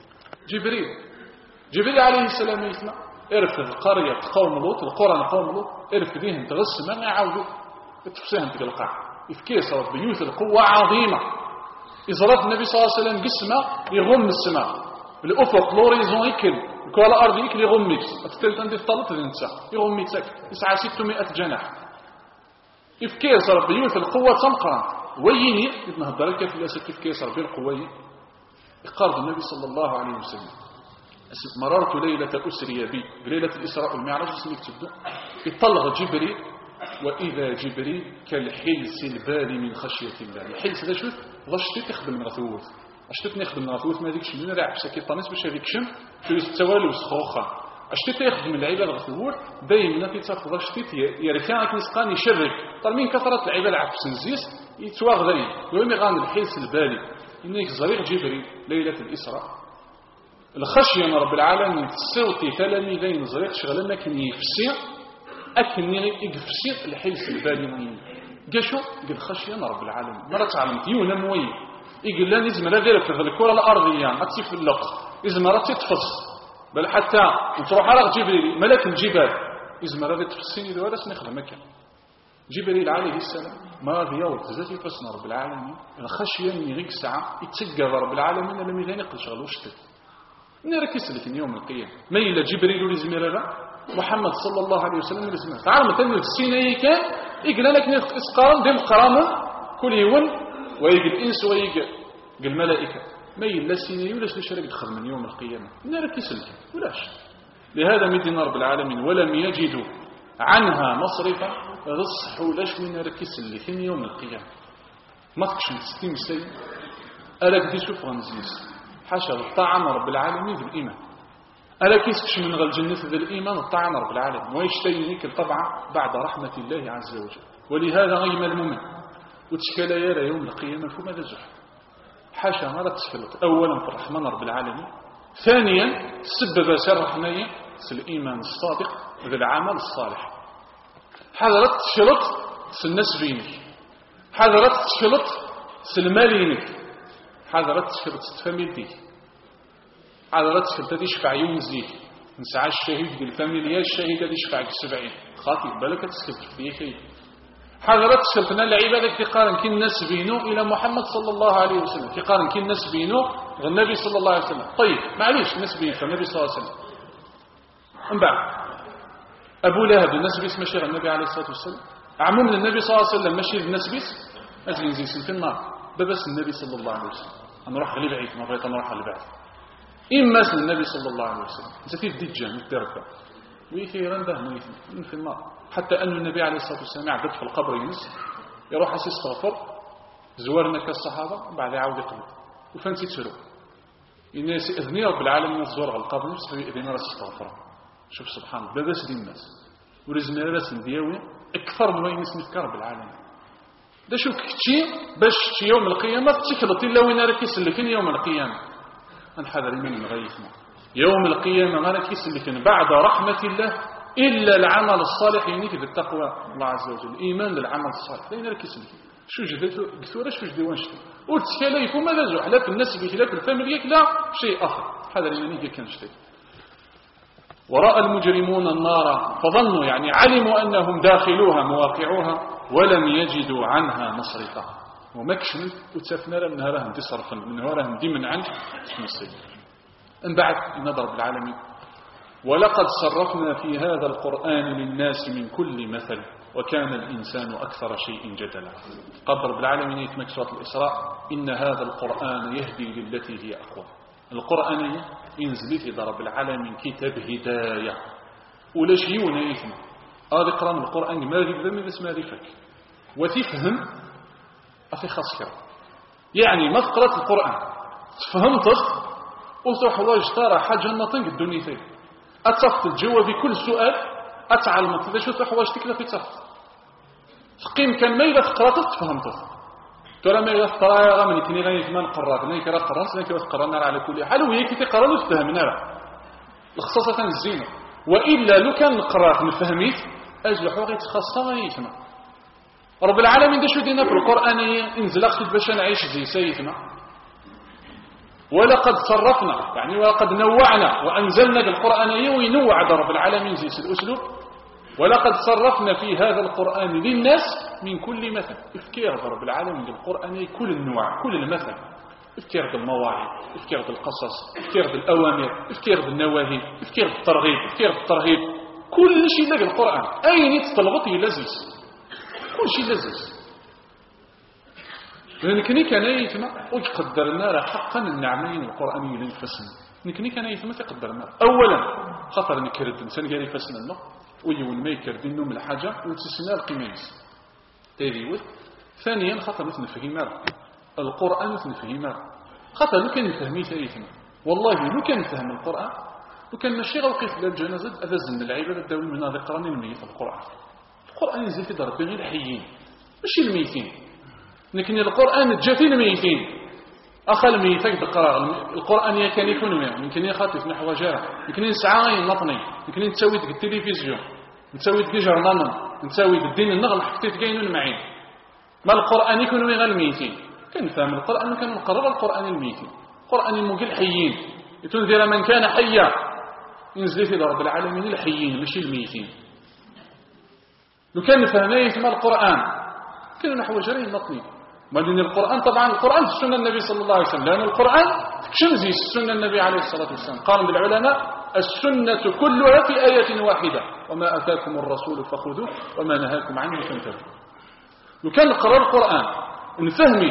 جبريل عليه السلام يسمع ارفض قرية قوم لوط القرى قوم لوط ارفض بهم تغسل ما يعاودوا تفسيهم تلقى يفكيس ربي يوث القوة عظيمة. إزراد النبي صلى الله عليه وسلم قسمة يغم السماء الأفق لوريزون يكل كل الأرض يكل يغميك أتتلت عندي الطلط الانسان يغميتك يسعى 600 جناح يفكيس ربي يوث القوة تنقرا ويني ابن هدرك في الأسد يفكيس ربي القوة يقارب النبي صلى الله عليه وسلم مررت ليلة أسري بي بليلة الإسراء والمعراج اسمك تبدأ يطلق جبريل وإذا جبريل كالحلس البالي من خشية الله. الحلس هذا شوف ضشتي تخدم من غثوث اشتت نخدم من غثوث ما ديكش من راح ساكي طانيس باش هذيك شم في التوالي وسخوخه اشتت يخدم العباد غثوث دايما تيتصرف ضشتي يرثانك نسقان يشرك طال من كثرة العباد عفس نزيس يتواغذي يوم يغان الحلس البالي انك زريق جبريل ليلة الإسراء الخشية من رب العالمين الصوتي تلاميذين زريق شغلنا كن يفسي أكني يقفسي الحلس البالي من قشو قل خشية من رب العالمين مرة تعلمت يونا موي يقول لنا إذا ما غير في الكرة الأرضية ما تصير في اللق إذا ما تتفص بل حتى تروح على جبريل ملك الجبال إذا ما غير تفصيني ذو ولا سنخدم مكان جبريل عليه السلام ما غير تزاتي فسنا رب العالمين الخشية من يغيق ساعة يتسقى رب العالمين لم يذين يقل شغل وشتت نركز لك يوم القيامة ما إلا جبريل ولزمير محمد صلى الله عليه وسلم ولزمير تعالى مثلا في السيناء كان يقول لك إسقارا ديم قرامة كل يوم ويجي الإنس ويجي الملائكة ما يلا سيني ولاش ليش راك تخدم من يوم القيامة نارك يسلك ولاش. لهذا مدين رب العالمين ولم يجدوا عنها مصرفا رصح ولاش من راك يسلك من يوم القيامة ما تكشن ستين سيء ألا كدي شوف غنزيس حاشا الطاعة رب العالمين بالإيمان ألا كيسكش من الجنة ذا الإيمان الطاعة رب العالمين ويشتينيك الطبع بعد رحمة الله عز وجل. ولهذا غيم المؤمن وتشكال يرى يوم القيامة فما ذا زحف حاشا ما لا تسفلت أولا في الرحمن رب العالمين ثانيا سبب سر رحمية الإيمان الصادق ذا العمل الصالح حضرت تشلط سالناس بينك حضرت تشلط سالمالينك حضرت تشلط ستفاميلتك حضرت تشلط تشفع يوم زيك نسعى الشهيد بالفاميليا الشهيد يشفعك 70 خاطي بالك تسكت فيه خير حضرت شلتنا العبادة كقارن كي الناس بينه إلى محمد صلى الله عليه وسلم كقارن كي الناس بينه النبي صلى الله عليه وسلم. طيب معليش الناس بينه النبي صلى الله عليه وسلم من بعد أبو لهب الناس بيس ماشي النبي عليه الصلاة والسلام عموم النبي صلى الله عليه وسلم ماشي الناس بيس أجل نزيسن في النار بس النبي صلى الله عليه وسلم نروح غلي بعيد ما بغيت نروح لبعيد إما النبي صلى الله عليه وسلم زكي الدجان الدركة ويثيرا به من في النار حتى أن النبي عليه الصلاة والسلام عدد في القبر ينس يروح يستغفر زوارنا كالصحابة بعد يعود يقلب وفانتي تسلو الناس إذني رب العالمين الزور على القبر نفسه إذن راس يستغفر. شوف سبحان الله باباس دي الناس ورزنا راس ندياوي أكثر من وين نسمي رب العالمين ده شو كتشي باش يوم القيامة تكلط إلا وين ركيس اللي كان يوم القيامة نحذر من غيثنا يوم القيامة ما ركيس اللي كان بعد رحمة الله إلا العمل الصالح ينيك بالتقوى الله عز وجل الإيمان للعمل الصالح لا ينركز لك شو جدته قثورة شو جدي وانشتي وتسكاليف وما لازو حلاف الناس بخلاف الفاميليك لا شيء آخر هذا اللي ينيك كان شتي. ورأى المجرمون النار فظنوا يعني علموا أنهم داخلوها مواقعوها ولم يجدوا عنها مصرفا ومكشن وتسافنا من هراهم تصرفا من هراهم دي من عنك تمسي ان بعد نضرب العالمين ولقد صرفنا في هذا القرآن للناس من كل مثل وكان الإنسان أكثر شيء جدلا. قدر بالعالمين يتمك سورة الإسراء إن هذا القرآن يهدي للتي هي أقوى. القرآن ينزل في ضرب العالمين كتاب هداية ولا شيء يثم هذا قرآن القرآن ما ذي بس ما ذيفك وتفهم أخي خسر يعني ما قرأت القرآن تفهمته وتروح الله اشترى حاجة نطنق الدنيا فيه أتصفت الجواب بكل سؤال أتعلمت إذا شو حواجتك لا في تصفت تقيم كان ما إذا قرأت تفهمته ترى ما إذا قرأ غامن كني غني ثمان قرات ني كرا قرأت ني كرا قرأنا على كل حال وهي كي تقرأ وتفهمنا الخصاصة الزينة وإلا لو كان قرأت نفهميت أجل حوغي تخصصا يسمع رب العالمين ده شو دينا في القرآن انزل أخذ باش نعيش زي سيدنا ولقد صرفنا يعني ولقد نوعنا وأنزلنا القرآن وينوع رب العالمين زي الأسلوب ولقد صرفنا في هذا القرآن للناس من كل مثل افكار رب العالمين للقرآن كل النوع كل المثل افكار بالمواعظ افكار بالقصص افكار بالأوامر افكار بالنواهي افكار بالترغيب افكار بالترهيب كل شيء لقى القرآن أين تطلبطه لزز كل شيء لزز لأنكني كان يتم وقدرنا حقا النعمين القرآنيين للفسن لأنكني كان يتم تقدرنا أولا خطر نكرد إنسان قال يفسن الله ويقول ما يكرد النوم الحاجة وتسنى القميص تريوت ثانيا خطر نفهم القرآن نفهم خطر لو كان نفهمي ثالثنا والله لو كان نفهم القرآن لو كان ماشي غوقف للجنازة أذزن العبادة الدولي من هذا القرآن الميت القرآن ينزل في ضرب غير الحيين ماشي الميتين لكن القرآن جاتين الميتين أخل الميتك تقرأ القرآن كان يكون يمكن يخاطف نحو جارة يمكن نسعى نطني يمكن نسوي ديك التلفزيون نسوي ديك جرنان نسوي الدين النغل حتى تجينون معين ما القرآن يكون غير الميتين كان فهم القرآن كان نقرر القرآن الميتين القرآن الموجل حيين يتنذر من كان حيا ينزل في ضرب العالمين الحيين ماشي الميتين لو كان فهمنا يسمى القرآن كان نحو جارين نطني ما دين القرآن طبعا القرآن في سنة النبي صلى الله عليه وسلم لأن القرآن تكشنزي السنة النبي عليه الصلاة والسلام قال بالعلماء السنة كلها في آية واحدة وما أتاكم الرسول فخذوه وما نهاكم عنه فانتهوا لو كان نقرأ القرآن نفهمي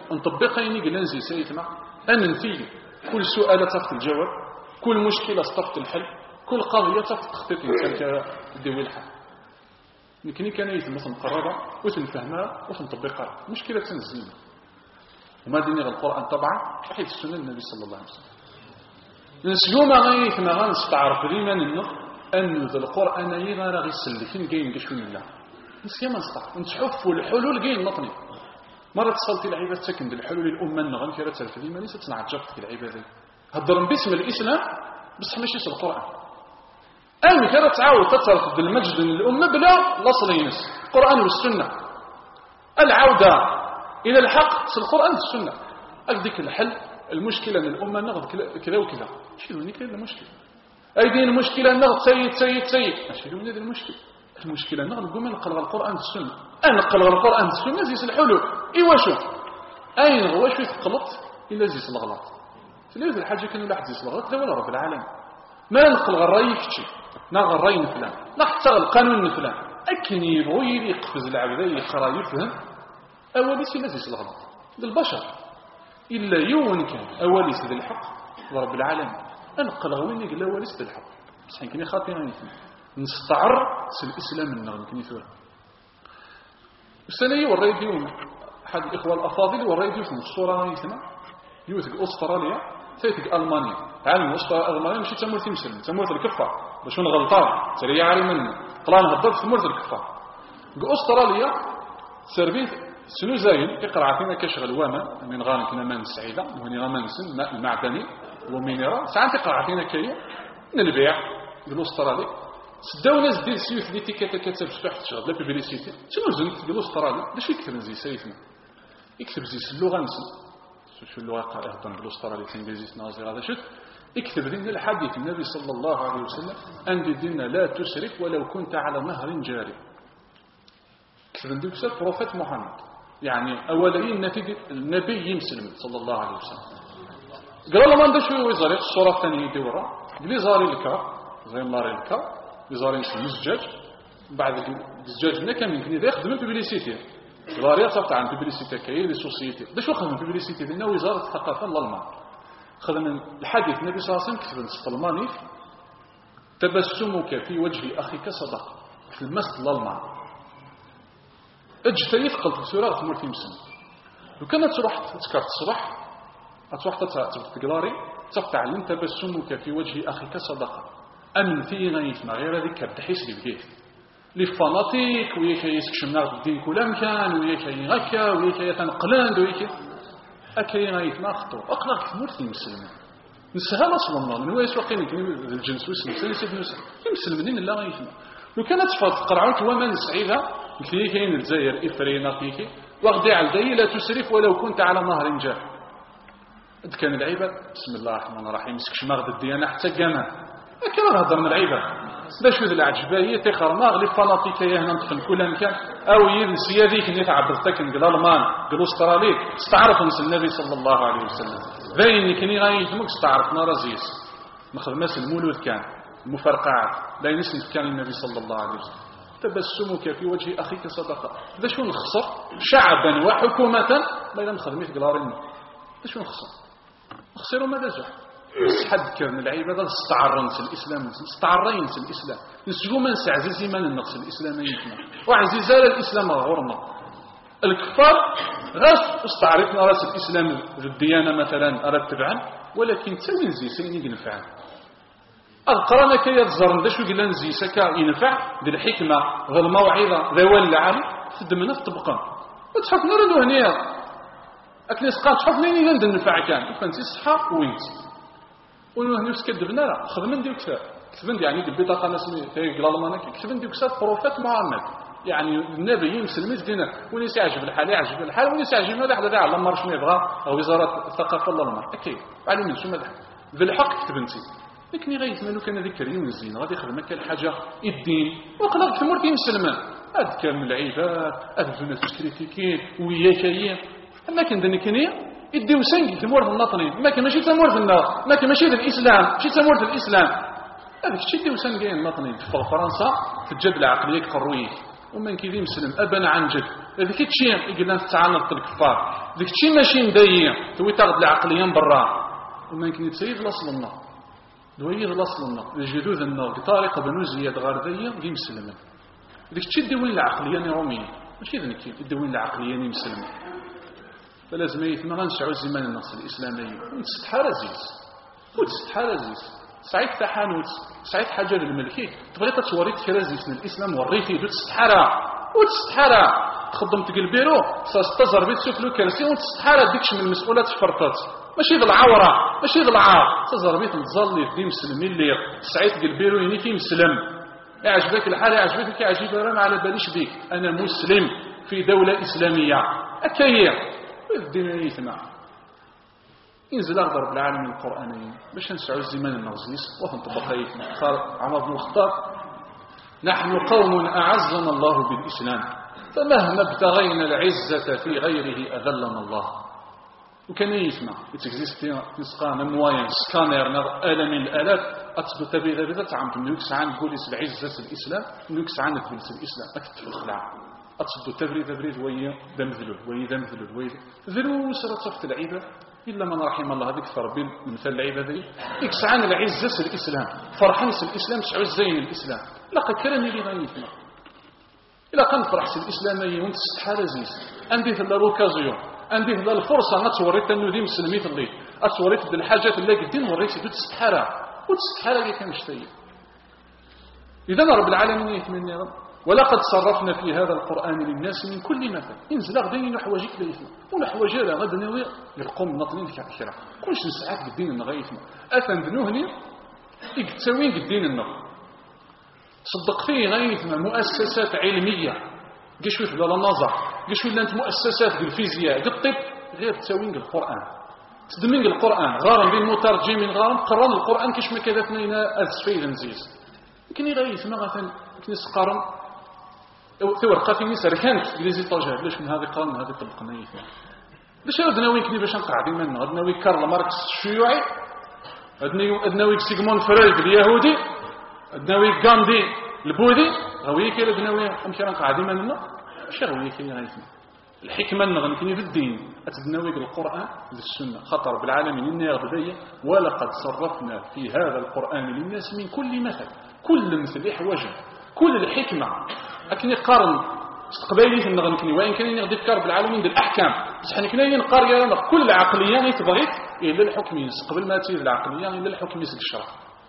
نطبقها يني قلنا نزي سيتنا أن نتي كل سؤال تفت الجواب، كل مشكلة تفت الحل، كل قضية تفت تخطيط الإنسان كدوي الحل. لكن كان يتم مقررة وتنفهمها وتنطبقها مشكلة تنزلنا. وما ديني القرآن طبعا حيث السنة النبي صلى الله عليه وسلم. نسيوم غايثنا غنستعرف ديما أن ذا القرآن يغار غيسلكين جاين قشون الله. نسيوم نستعرف نتحفوا الحلول جاين نطني. مرة تصلت العبادة تسكن بالحلول الأمة النغن كرة تلف ديما ليس تنعجبت في العبادة. هدرن باسم الإسلام بس ماشي في القرآن. أن كرة تعاود تتصرف بالمجد الأمة بلا لصل ينس القرآن والسنة. العودة إلى الحق في القرآن والسنة. أقدك الحل المشكلة أن الأمة نغض كذا وكذا. شيلوني كذا المشكلة. أيدي المشكلة نغض سيد. شيلوني هذه المشكلة. المشكلة نغض قوم نقلغ القرآن والسنة. أنا نقلغ القرآن والسنة زيس الحلول. إيوا شوف. أين هو شوي تقلط إلا زيس الغلط. تليز الحاجة كانوا لا حد زيس الغلط لا ولا رب العالمين. ما نقلغ الرأي كتشي. نغ الرأي فلان. نحتغ القانون فلان. أكن يبغي يقفز العبد يقرأ يفهم. أولي سي زيس الغلط. للبشر. إلا يوم كان أولي سيد الحق رب العالمين. أنقلغ وين يقول أولي سيد الحق. بس حين كني خاطئين نفهم. نستعر سل الإسلام النغم كني ثور. السنة والراديو أحد الإخوة الأفاضل والراديو في الصورة يسمى يوثق أستراليا سيتق ألمانيا عالم ألمانيا مشي تمورث مسلم تمورث الكفار باش غلطان تري عاري منه طلعنا هضر في تمورث الكفار أستراليا سيرفيس سنو زاين يقرأ فينا كشغل واما من غان كنا مان السعيدة وهني غامان سن ماء المعدني ومينرا ساعات يقرأ فينا كيا من البيع بالأسترالي سداو ناس ديال السيوف اللي كتب صباح تشغل لا بيبليسيتي شنو زنت ديال أسترالي باش يكتب زي سيفنا يكتب زي اللغة نسن شو اللغة قائلة بالأسترالي تنجليزي نازي هذا شوف اكتب لنا الحديث النبي صلى الله عليه وسلم أن ديننا لا تسرف ولو كنت على نهر جاري كتب نديك سال بروفيت محمد يعني أولين النبي يمسلم صلى الله عليه وسلم قال له ما ندير شويه ويزاري الصورة الثانية يدورها قال لي زاري الكا زي ناري الكا يزاري الزجاج بعد الزجاج هنا كان يمكن يخدم ببليسيتي زاري صافط عن ببليسيتي كاين لي سوسيتي باش خدم ببليسيتي لنا وزارة الثقافة الألمان خدم الحديث النبي صلى الله عليه وسلم كتب الصلماني تبسمك في وجه أخيك صدقة في المسجد الألمان اجتيف قلت سورة مرتي مسلم لو كانت تروح تذكر الصباح تروح تقلاري تفتعلم تبسمك في وجه أخيك صدقة أمن في غيثنا غير ذيك بتحيس لبقيت لفناطيك وياك يسكشمنا الدين كل مكان وياك يغكا وياك يتنقلند وياك أكي غيثنا خطو أقلق مرتي مسلم نسهل أصلا من هو يسوقين الجنس ويسلم سيد نسل يمسلمين الله غيثنا لو كانت تقرعون ومن سعيدة كاين الجزائر إفرينا فيك واغدي على الدي لا تسرف ولو كنت على نهر جار كان العباد بسم الله الرحمن الرحيم مسكش ماغد الديانة حتى كمان كما هضر من العباد باش ذو العجباية تيخر ماغلي فناطيك يا هنا ندخل كل مكان أو ينسي هذيك اللي تعبرتك نقول ألمان قالوا استراليك استعرف نس النبي صلى الله عليه وسلم ذاين كني غايتمك استعرفنا رزيس مخدمات المولود كان المفرقعات لا ينسي كان النبي صلى الله عليه وسلم تبسمك في وجه أخيك صدقة ذا شو نخسر شعبا وحكومة لا إلا نخدمي في قلارين ذا شو نخسر ماذا زح بس حد كان العبادة استعرنت الإسلام استعرين الإسلام نسجو من سعزيزي من النقص الإسلامي وعزيزال الإسلام غورنا الكفار غاس استعرفنا راس الإسلام في الديانة مثلا أرد تبعا ولكن تسوي زي سيني ينفع القرآن كي يتزرن داش وقال نزي سكا ينفع بالحكمة ذا الموعظة ذا والعالي تدمنا في طبقان وتحط نردو هنيا أكني سقاط تحط ليني لند النفع كان فانت صحة وينت ونهني وسكدبنا لا خدمن ديك كتبن يعني دي بطاقة نسمي في الألمانية كتبن ديك بروفيت محمد يعني النبي يمسلم دينا ونيس يعجب الحال يعجب الحال ونيس يعجب ماذا حدا على ما رش ما يبغى أو وزارة الثقافة الألمانية أكيد على من شو ماذا بالحق كتبنتي لكن غايت منو كان ذكر يوم الزين غادي يخدم كان حاجة الدين وقلق تمر في مسلمان هاد كان من العباد هاد الناس مشركين وياكاين اما كان دني كنيه يدي وسنج تمور في النطني ما كان ماشي تمور في النار ما كان ماشي في الاسلام ماشي تمور في الاسلام هذاك الشيء يدي وسنج النطني في فرنسا تجد العقليه قرويه ومن كيدي مسلم ابا عن جد هذيك الشيء يقول لنا تعانط الكفار ذيك الشيء ماشي مداية توي تاخذ العقلية من برا وما يمكن يتسيد لاصل النار دوير لاصل النار الجدود النار بطريقة بنو زياد غاردية غير مسلمة ذيك الشيء دوين العقلية رومية ماشي ذنك دوين العقلية مسلمة فلازم يتم غنسعوا الزمان النص الإسلامي ونتستحى رزيز ونتستحى رزيز سعيد تحانوت سعيد حاجة للملكي تبغي تتوريك كرازيس الإسلام وريتي دو تستحرى وتستحرى تخدم تقلبيرو تستزر بيت سوكلو كرسي وتستحرى ديكش من المسؤولات فرطات ماشي ذا العورة ماشي ذا العار تزر بيت نتظلي في دي مسلمين اللي سعيد قلبيرو يعني في مسلم يعجبك الحال يعجبك يعجب راه ما على باليش بيك أنا مسلم في دولة إسلامية أكاية الدين يثنى ينزل أغدر رب العالمين القرآنيين باش نسعوا الزمان النغزيس وهنطبق ايتنا قال عمر بن الخطاب نحن قوم أعزنا الله بالإسلام فمهما ابتغينا العزة في غيره أذلنا الله وكان يسمع يتكزيستي نسقانا موايا سكانير آلة من الآلات أتصبت بذلك تعمت نوكس عن قوليس العزة الإسلام نوكس عن تبلس الإسلام أكتف الخلع أتصبت تبريد وهي دمذلول وهي دمذلول وهي ذلو سرى صفت العيبة إلا من رحم الله هذيك فربي مثل العيبة ذي يكس عن العزة الإسلام فرحنس الإسلام سعو الزين الإسلام لقد كرني لي غايتنا إلا كان فرحس الإسلامي وانت استحال زيس عندي ذا الروكازيون عندي ذا الفرصة نتوريت أنه ذي مسلميت اللي أتوريت ذا الحاجات اللي قدين وريتي دو تستحالة وتستحالة لي كان اشتهي إذا رب العالمين يتمنى رب ولقد صرفنا في هذا القرآن للناس من كل مثل انزل غدين نحوجك ليثنا ونحوجا لا غدا ناوي يقوم نطلين كأخرى كلش نساعد قدين النغايثنا أثن ذنوهني يكتسوين قدين النغ صدق فيه غايثنا مؤسسات علمية قشوي في النظر قشوي لأنت مؤسسات الفيزياء الطب غير تسوين القرآن تدمين القرآن غارم بين مترجمين غارم قران القرآن كيش ما كذا ثنين أزفيد نزيز يمكن يغايثنا غاثن يمكن يسقارن ورقة في نسر كانت إنجليزي طاجة ليش من هذه قرن هذه طبقنا يثنى ليش أدناوي كني باش نقرأ ديما أدناوي كارل ماركس الشيوعي أدناوي سيغموند فرويد اليهودي أدناوي غاندي البوذي غوي كي أدناوي أمشي نقرأ ديما لنا اش غوي كي غايثنا الحكمة نغنكني بالدين أتدناوي القرآن للسنة خطر بالعالمين إني غدية ولقد صرفنا في هذا القرآن للناس من كل مثل كل مثل إحواجه كل الحكمة لكن يقارن استقبالي في النغنكني وإن كان يغدي فكر بالعالمين بالأحكام بس حنا كنا نقار يا كل العقلية يتبغيت إلا الحكم يستقبل ما تير العقلية إلا الحكم يسد الشرع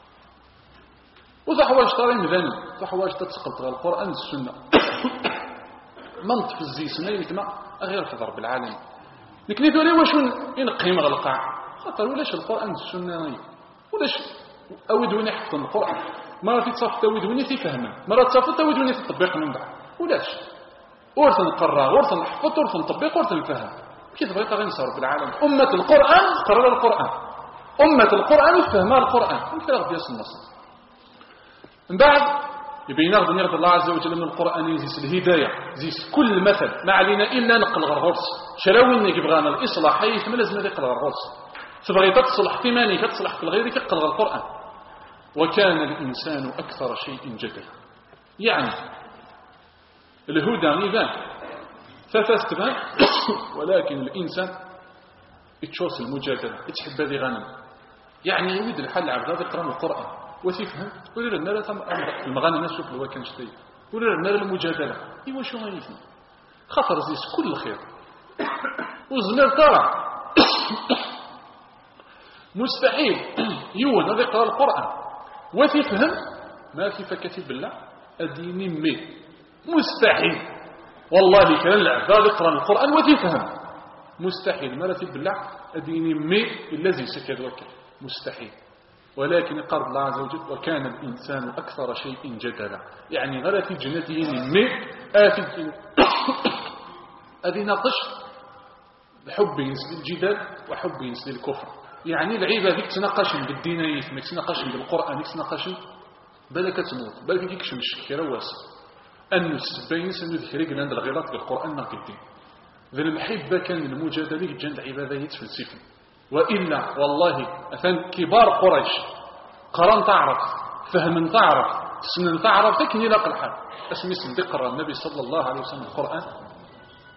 وذا حواج طارين مذاني ذا حواج تتسقط القرآن السنة منطق في الزيسنا يتما غير حضر بالعالم لكن يقولي واش ينقي مغلقع خاطر ولاش القرآن السنة ولاش أودوني حفظ القرآن مرة تصف تودوني تفهمه مرة تصف تودوني تطبيق من بعد ولاش ورث نقرأ ورث نحفظ ورث نطبق ورث نفهم كيف بغيت غير نصرف بالعالم أمة القرآن قرر القرآن أمة القرآن فهمها القرآن مثل غير ديال النص من بعد يبين ناخذ نرضى الله عز وجل من القرآن يزيس الهداية زيس كل مثل ما علينا إلا نقل غرغرس شراوين يبغانا الإصلاح حيث ما لازم نقل غرغرس تبغي تصلح في ماني تصلح في الغير تقل القرآن وكان الإنسان أكثر شيء جدلا يعني الهدى يبان فتستبان ولكن الإنسان يتشوص المجادلة يتحب هذه غنم يعني يريد الحل عبد هذا يقرأ القرآن وتفهم ويريد النار المغانم نشوف اللي هو كان شتي ويريد النار المجادلة إيوا شو غيفهم خطر زيس كل خير وزمير ترى مستحيل يوون هذا يقرأ القرآن وتفهم ما في فكتب بالله أديني مي مستحيل والله كان العباد يقرأ القرآن وتفهم مستحيل ما في بالله أديني مي الذي سكت وكل مستحيل ولكن قال الله عز وجل وكان الإنسان أكثر شيء جدلا يعني غلت جنته مي آتي أدي ناقش حب ينسل الجدال وحب ينسل الكفر يعني العيبة ذيك تناقشن بالدينية ما تناقشن بالقرآن تناقشن بالك تموت بالك يكشم الشكرة واسع أنه السبين سنذكرك عند الغلط بالقرآن ما قدين ذي المحبة كان المجادلة جند عبادة يتفلسفن وإلا والله أثن كبار قريش قرن تعرف فهم تعرف سنن تعرف تكني لاق الحال اسمي سندقر النبي صلى الله عليه وسلم القرآن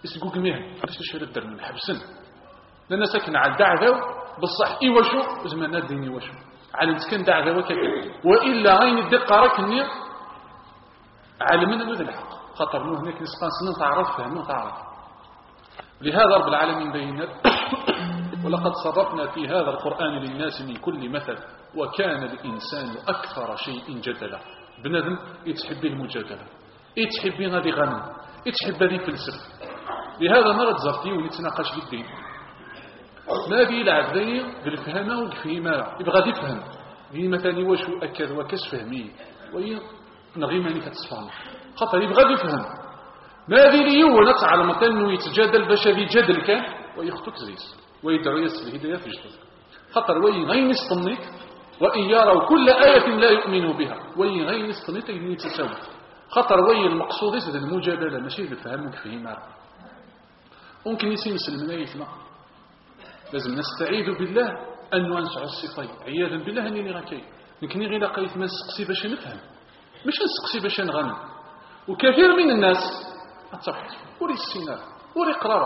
يسقوك المهن باش نشري الدر من حبسن لأن ساكن على دعذو بالصح إيواشو زمان الدين إيواشو على تكن دعذو كذا وإلا غين الدقة راك النية على من هذا الحق خاطر منه هناك نسقان سنين تعرف فهم تعرف. لهذا رب العالمين بينات ولقد صرفنا في هذا القرآن للناس من كل مثل وكان الإنسان أكثر شيء جدلا. بنادم يتحب المجادلة يتحب غادي غنم يتحب هذه فلسفة. لهذا مرض زرتي ونتناقش بالدين ما في يلعب ذي بالفهمة والفهمة يبغى يفهم في مثلا واش أكد وكاس فهمي وهي نغيماني كتصفان خاطر يبغى يفهم ما في ليو نتعلم مثلا انه يتجادل باش هذه جدل كان ويخطك زيس ويدعو يسل الهداية في جدل خاطر وين غير يستنيك وإن يروا كل آية لا يؤمنوا بها وين غير يستنيك يتساوي خاطر وين المقصود هذا المجادلة ماشي بالفهم والفهمة. ممكن يسين سلمنا يسمع لازم نستعيذ بالله أن ننسع الصفين عياذا بالله أنني راكي لكني غير لقيت ما نسقسي باش نفهم مش نسقسي باش نغنم. وكثير من الناس أتصفح وري السينار وري قرارة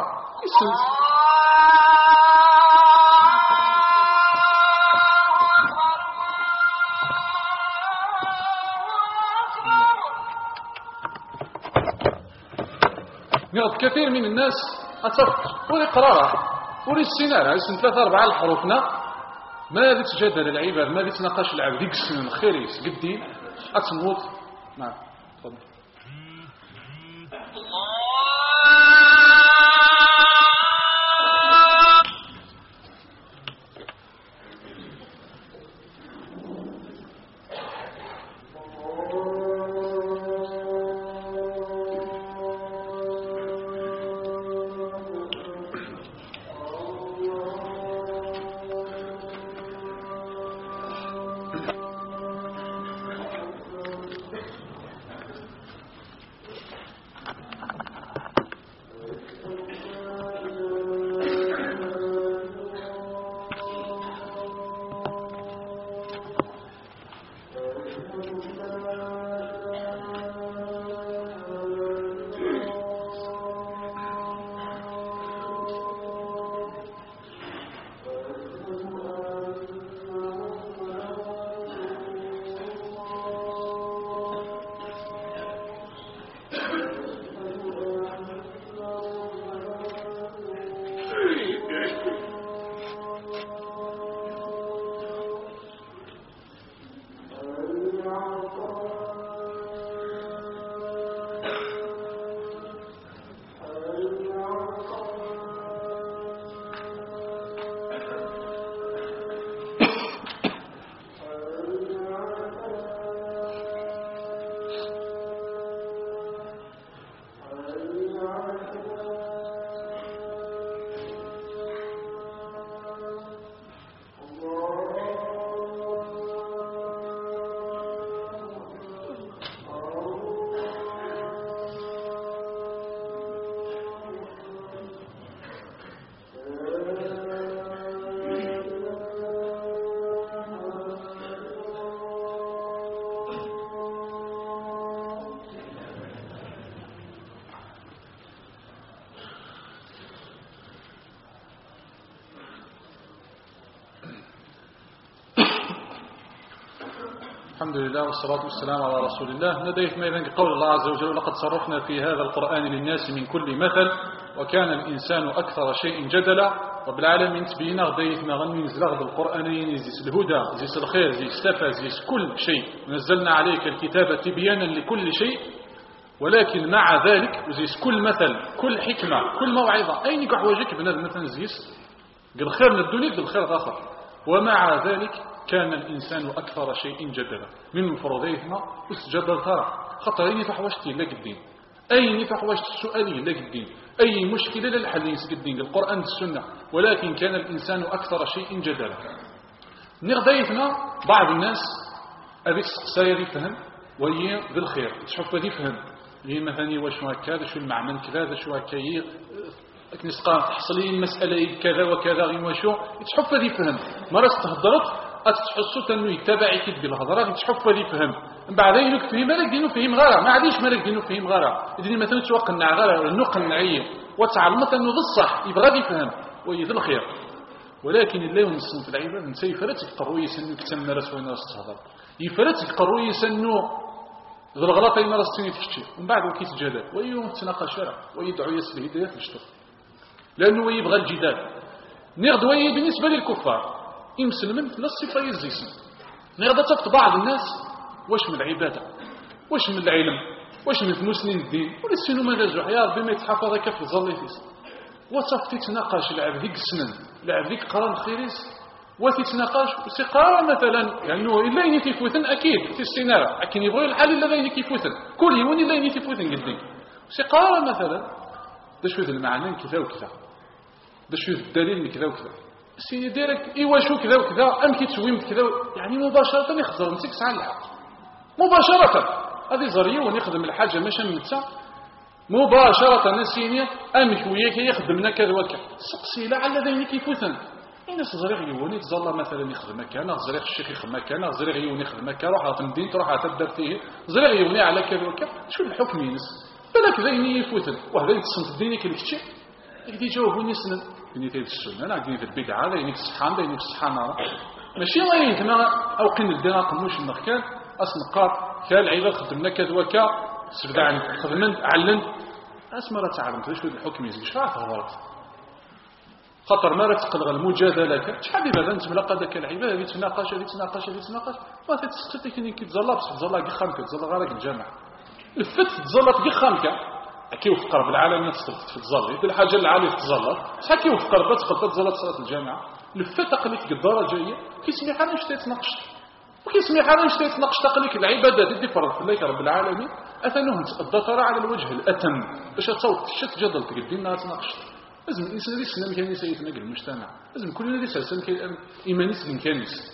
يغض كثير من الناس أتصفح وري قرارة وري السينار اسم 3-4 الحروفنا ما تجادل العباد ما تناقش العبد يقسم الخير يسقدين أتموت. نعم تفضل. الحمد لله والصلاة والسلام على رسول الله. نديت ما إذن قول الله عز وجل لقد صرفنا في هذا القرآن للناس من كل مثل وكان الإنسان أكثر شيء جدلا. رب العالمين تبينا غديت ما غني نزلغ بالقرآنين زيس الهدى زيس الخير زيس السفا زيس كل شيء نزلنا عليك الكتاب تبيانا لكل شيء ولكن مع ذلك وزيس كل مثل كل حكمة كل موعظة أين يقع وجهك بنادم مثلا زيس قل خير من الدنيا قل خير الآخر ومع ذلك كان الإنسان أكثر شيء جدلا من مفروضيهما استجدل ترى خطر أين فحوشتي لك الدين أين فحوشت السؤالي لك الدين أي مشكلة للحل يسك الدين القرآن السنة ولكن كان الإنسان أكثر شيء جدلا. نغديتنا بعض الناس أبيك سقسايا يفهم وهي بالخير تشوف هذه فهم هي مثلا واش هكذا شو المعنى كذا شو هكايا نسقى تحصلين مسألة كذا وكذا غير وشو تشوف هذه فهم مرة استهدرت أتحسوا أنه يتابع يكد بالهضرة تشوف هذه فهم من بعدين ينك فهم مالك دينه فهم غارة ما عاديش مالك دينه فهم غارة إذن مثلا توقع غارة النقل النعية وتعلمت أنه بالصح يبغى يفهم ويذ الخير، ولكن الله ينصن في العباد انت يفرتك قروي سنو كتمارس وين راس تهضر، يفرتك قروي سنو ذو الغلط اين راس تني تحكي ومن بعد وكي تجادل ويوم تناقش ويدعو يسبه هدايه الشطر، لانه يبغى الجدال نغدو بالنسبه للكفار يمسلمن لا الصفه يزيسن نغدو تفت بعض الناس واش من العباده واش من العلم واش من مسنين الدين ولا سينو ما رجع يا ربي ما يتحفظ كيف ظليتيس وتفتي تناقش لعب ذيك السنن لعب ذيك قران خيريس وتتناقش سقارة مثلا يعني إلا إني تفوتن أكيد في السينارة لكن يبغي الحال إلا إني تفوتن كل يوم إلا إني تفوتن قدي سقارة مثلا ده شو المعنى كذا وكذا ده شو الدليل كذا وكذا سيني ديرك إيوا شو كذا وكذا أم كتسويم كذا يعني مباشرة يخزر نسيك ساعة الحق مباشرة هذه زرية ونخدم الحاجة مش نتسا مباشرة نسيني أمك وياك يخدمنا كذا وكذا سقسي لعل ذيني كيفوتن الناس زريغ يوني تظل مثلا يخدم مكانه زريغ الشيخ يخدم مكانه زريغ يوني يخدم مكانه روح تمدين تروح تبدا فيه زريغ يوني على كذا وكذا شو الحكم ينس بالك ذيني يفوتن وهذا يتصنت الدين كل شيء يقدر يجاوبوني سنن بني تيد السنه انا قديت البدعه ذيني الصحان ذيني الصحان ماشي غير يتما او قن الدين قموش المخكان اصنقات كالعيبه خدمنا كذا وكذا سبدان خدمت علمت اسمع راه تعلمت واش الحكم يزيد شرعت هضرت خطر ما تقلغ المجادله شحال دابا انت ملاقا ذاك العباد اللي تناقش ما تتسقط كي كيتزلا بصح تزلا كي خامك تزلا غير الجامع الفت تزلط كي خامك كيوفقر بالعالم تسقط في تزلا يدير الحاجه العاليه تزلا شحال كيوفقر تسقط تزلا في صلاه الجامعه الفت تقليك قداره جايه كيسمي حاجه اش تتناقش وكيسمي حاجه اش تتناقش تقليك العبادات اللي فرض في الله رب العالمين اثنهم تقدر على الوجه الاتم باش تصوت شت جدل تقدينا تناقش لازم الانسان اللي يسلم كان يتناقل المجتمع لازم كل الذي يسلم كان ايمانيس من كانيس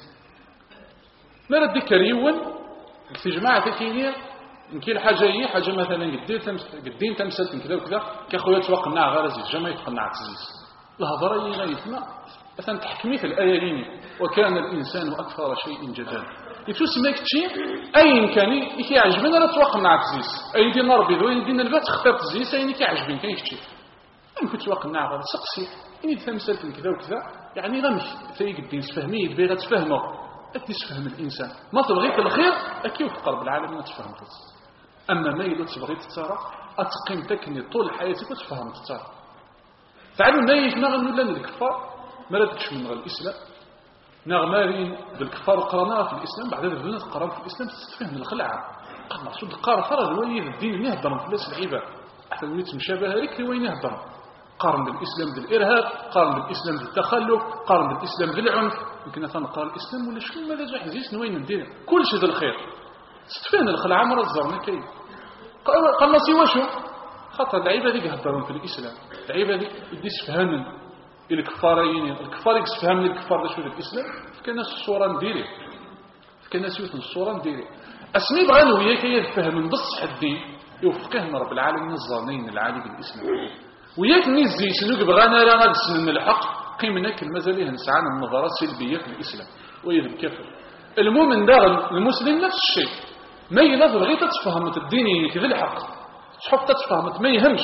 ما رد كريون في جماعه كينيه يمكن الحاجه هي حاجه مثلا قدين تمثل كذا وكذا كاخويا توقنع غير زيد جا ما يتقنع تزيز الهضره هي غيثما مثلا تحكميت الايين وكان الانسان اكثر شيء جدلا يتسمى كتشي اين كان يعجبنا لا توقنع تزيز اي دينا ربي وين دينا البات خطاب تزيز اين كيعجبني كاين كتشي كنت واقنع غير سقسي إني تمثلت كذا وكذا يعني غمش ثريق الدين تفهميه تبغي تفهمه أكيد تفهم الإنسان ما تبغيك الخير أكيد تقرب العالم ما تفهم فيه أما ما إذا تبغي تتسارع أتقيم تكني طول حياتك وتفهم تتسارع فعلوا نايك نغم ولا الكفار ما ردكش من غير الإسلام نغمارين بالكفار وقرناها في الإسلام بعد ذلك بدنا تقرن في الإسلام تستفهم الخلعة قد مقصود القارة فرض ولي الدين يهضر في الناس العباد حتى وليت مشابهة لك وين يهضر قارن بالإسلام بالإرهاب قارن بالإسلام بالتخلف قارن بالإسلام بالعنف يمكن نقارن الإسلام ولا شنو ما لازم حزيز وين ندير كل شيء ذا الخير ستفين الخلعة مرة الزرنا كاين قالنا سوا شو خاطر العيبة ذيك يهضرون في الإسلام العيبة ذيك يدي سفهمن الكفارين الكفار يسفهمن الكفار ذا شو الإسلام فكان الصورة نديري فكان سويت الصورة نديري أسمي بغانو وياك يفهمن بصح الدين يوفقهن رب العالمين الظالمين العالي بالإسلام وياك نزي شنو بغانا راه غنسن الحق قيمنا كالمازاليه نسعى النظرات السلبيه في الاسلام ويذ الكفر المؤمن داغ المسلم نفس الشيء ما الا بغيت تفهمت الدين كذا الحق شحال تفهمت ما يهمش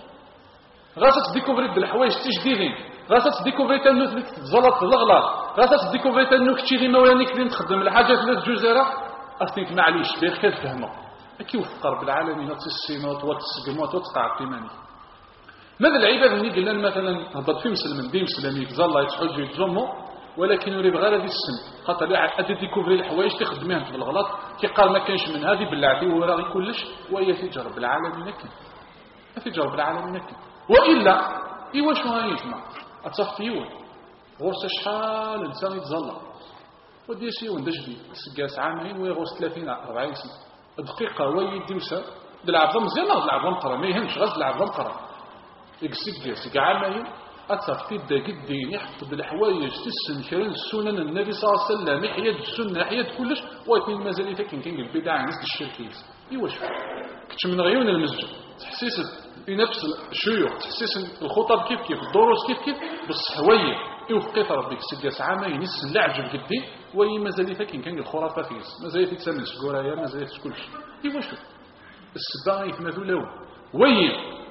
غاصه ديكوفري بالحوايج تجديدين غاصه ديكوفري انه تزلط الغلط غاصه ديكوفري انه كتشي غير موانيك اللي تخدم الحاجات ثلاث جزيره اثنيك معليش بغير كيف تفهموا كيوفقر بالعالمين والسينات والسقمات وتقع التيماني ماذا العباد اللي قلنا مثلا هبط في مسلم دي مسلمي يتزلا يتحج يتزمو ولكن يريد غير هذه السن خاطر ادي ديكوفري الحوايج تخدميها في الغلط كيقال ما كانش من هذه بالعدي وراغي كلش وهي تجرب العالم ينكن تجرب العالم ينكن والا ايوا شنو غيسمع اتصفيون غرس شحال انسان يتزلا ودي سيون دجدي سكاس عامين ويغوص 30 40 سنه دقيقه ويدي وسا بالعظم مزيان العظم قرا ما يهمش غير العظم قرا يكسك عامين أتصفي الدين يحفظ بالحوايج تسن كرن السنن النبي صلى الله عليه وسلم يحيد السنة يحيد كلش واثنين مازال يتكن كان البدع ناس الشركيز ايوا شوف كنت من غيون المسجد تحسيس بنفس الشيوخ تحسيس الخطب كيف الدروس كيف بالصحويه يوفق ربك سجاس عامين يسن لعجب الدين وي مازال يتكن كان الخرافه فيس مازال يتسمس قرايه مازال كلش ايوا شوف السبا يتمثل له وي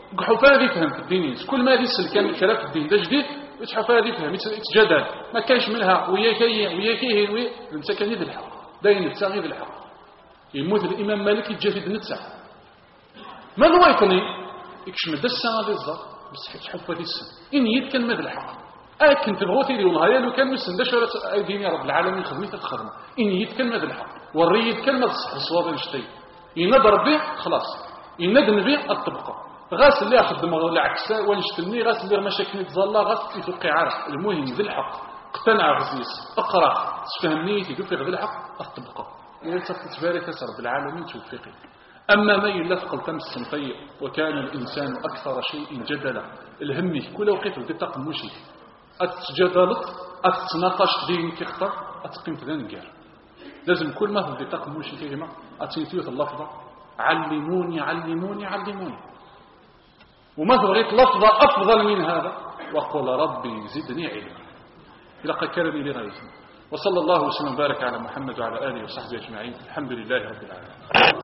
حفاظ يفهم في الدين كل ما يسل كان كلام في الدين ده جديد حفاظ يفهم يتجادل ما كانش منها وياك انت كان يد الحق داين التغيير الحق يموت الامام مالك يتجاهد نتسع ما هو يكني يكش مد السنه ديال الزهر بس حفاظ السن ان يد كان مد الحق كنت بغوتي لي والله لو كان مسندش ولا ديني رب العالمين خدمت الخدمه ان يد كان مد الحق والريد كان مد الصح الصواب نشتي ينضرب به خلاص يندن به الطبقه غاس اللي يخدم ولا عكسه ونشتني غاس اللي مشاكل تظل غاس يتوقع عارف المهم ذي الحق اقتنع غزيس اقرا تفهمني يدفق ذي الحق الطبقه وتتبارك رب العالمين توفيقي اما ما يلفق تم الصنفي وكان الانسان اكثر شيء جدلا الهم كل وقت بدي تقمشي اتجادلت اتناقش دين كيختار اتقيم تنقر لازم كل ما بدي تقمشي كلمه اتنتيوت اللفظه علموني علموني علموني وما بغيت لفظة أفضل من هذا وقل ربي زدني علما لقد كرني لغايته وصلى الله وسلم وبارك على محمد وعلى آله وصحبه أجمعين الحمد لله رب العالمين.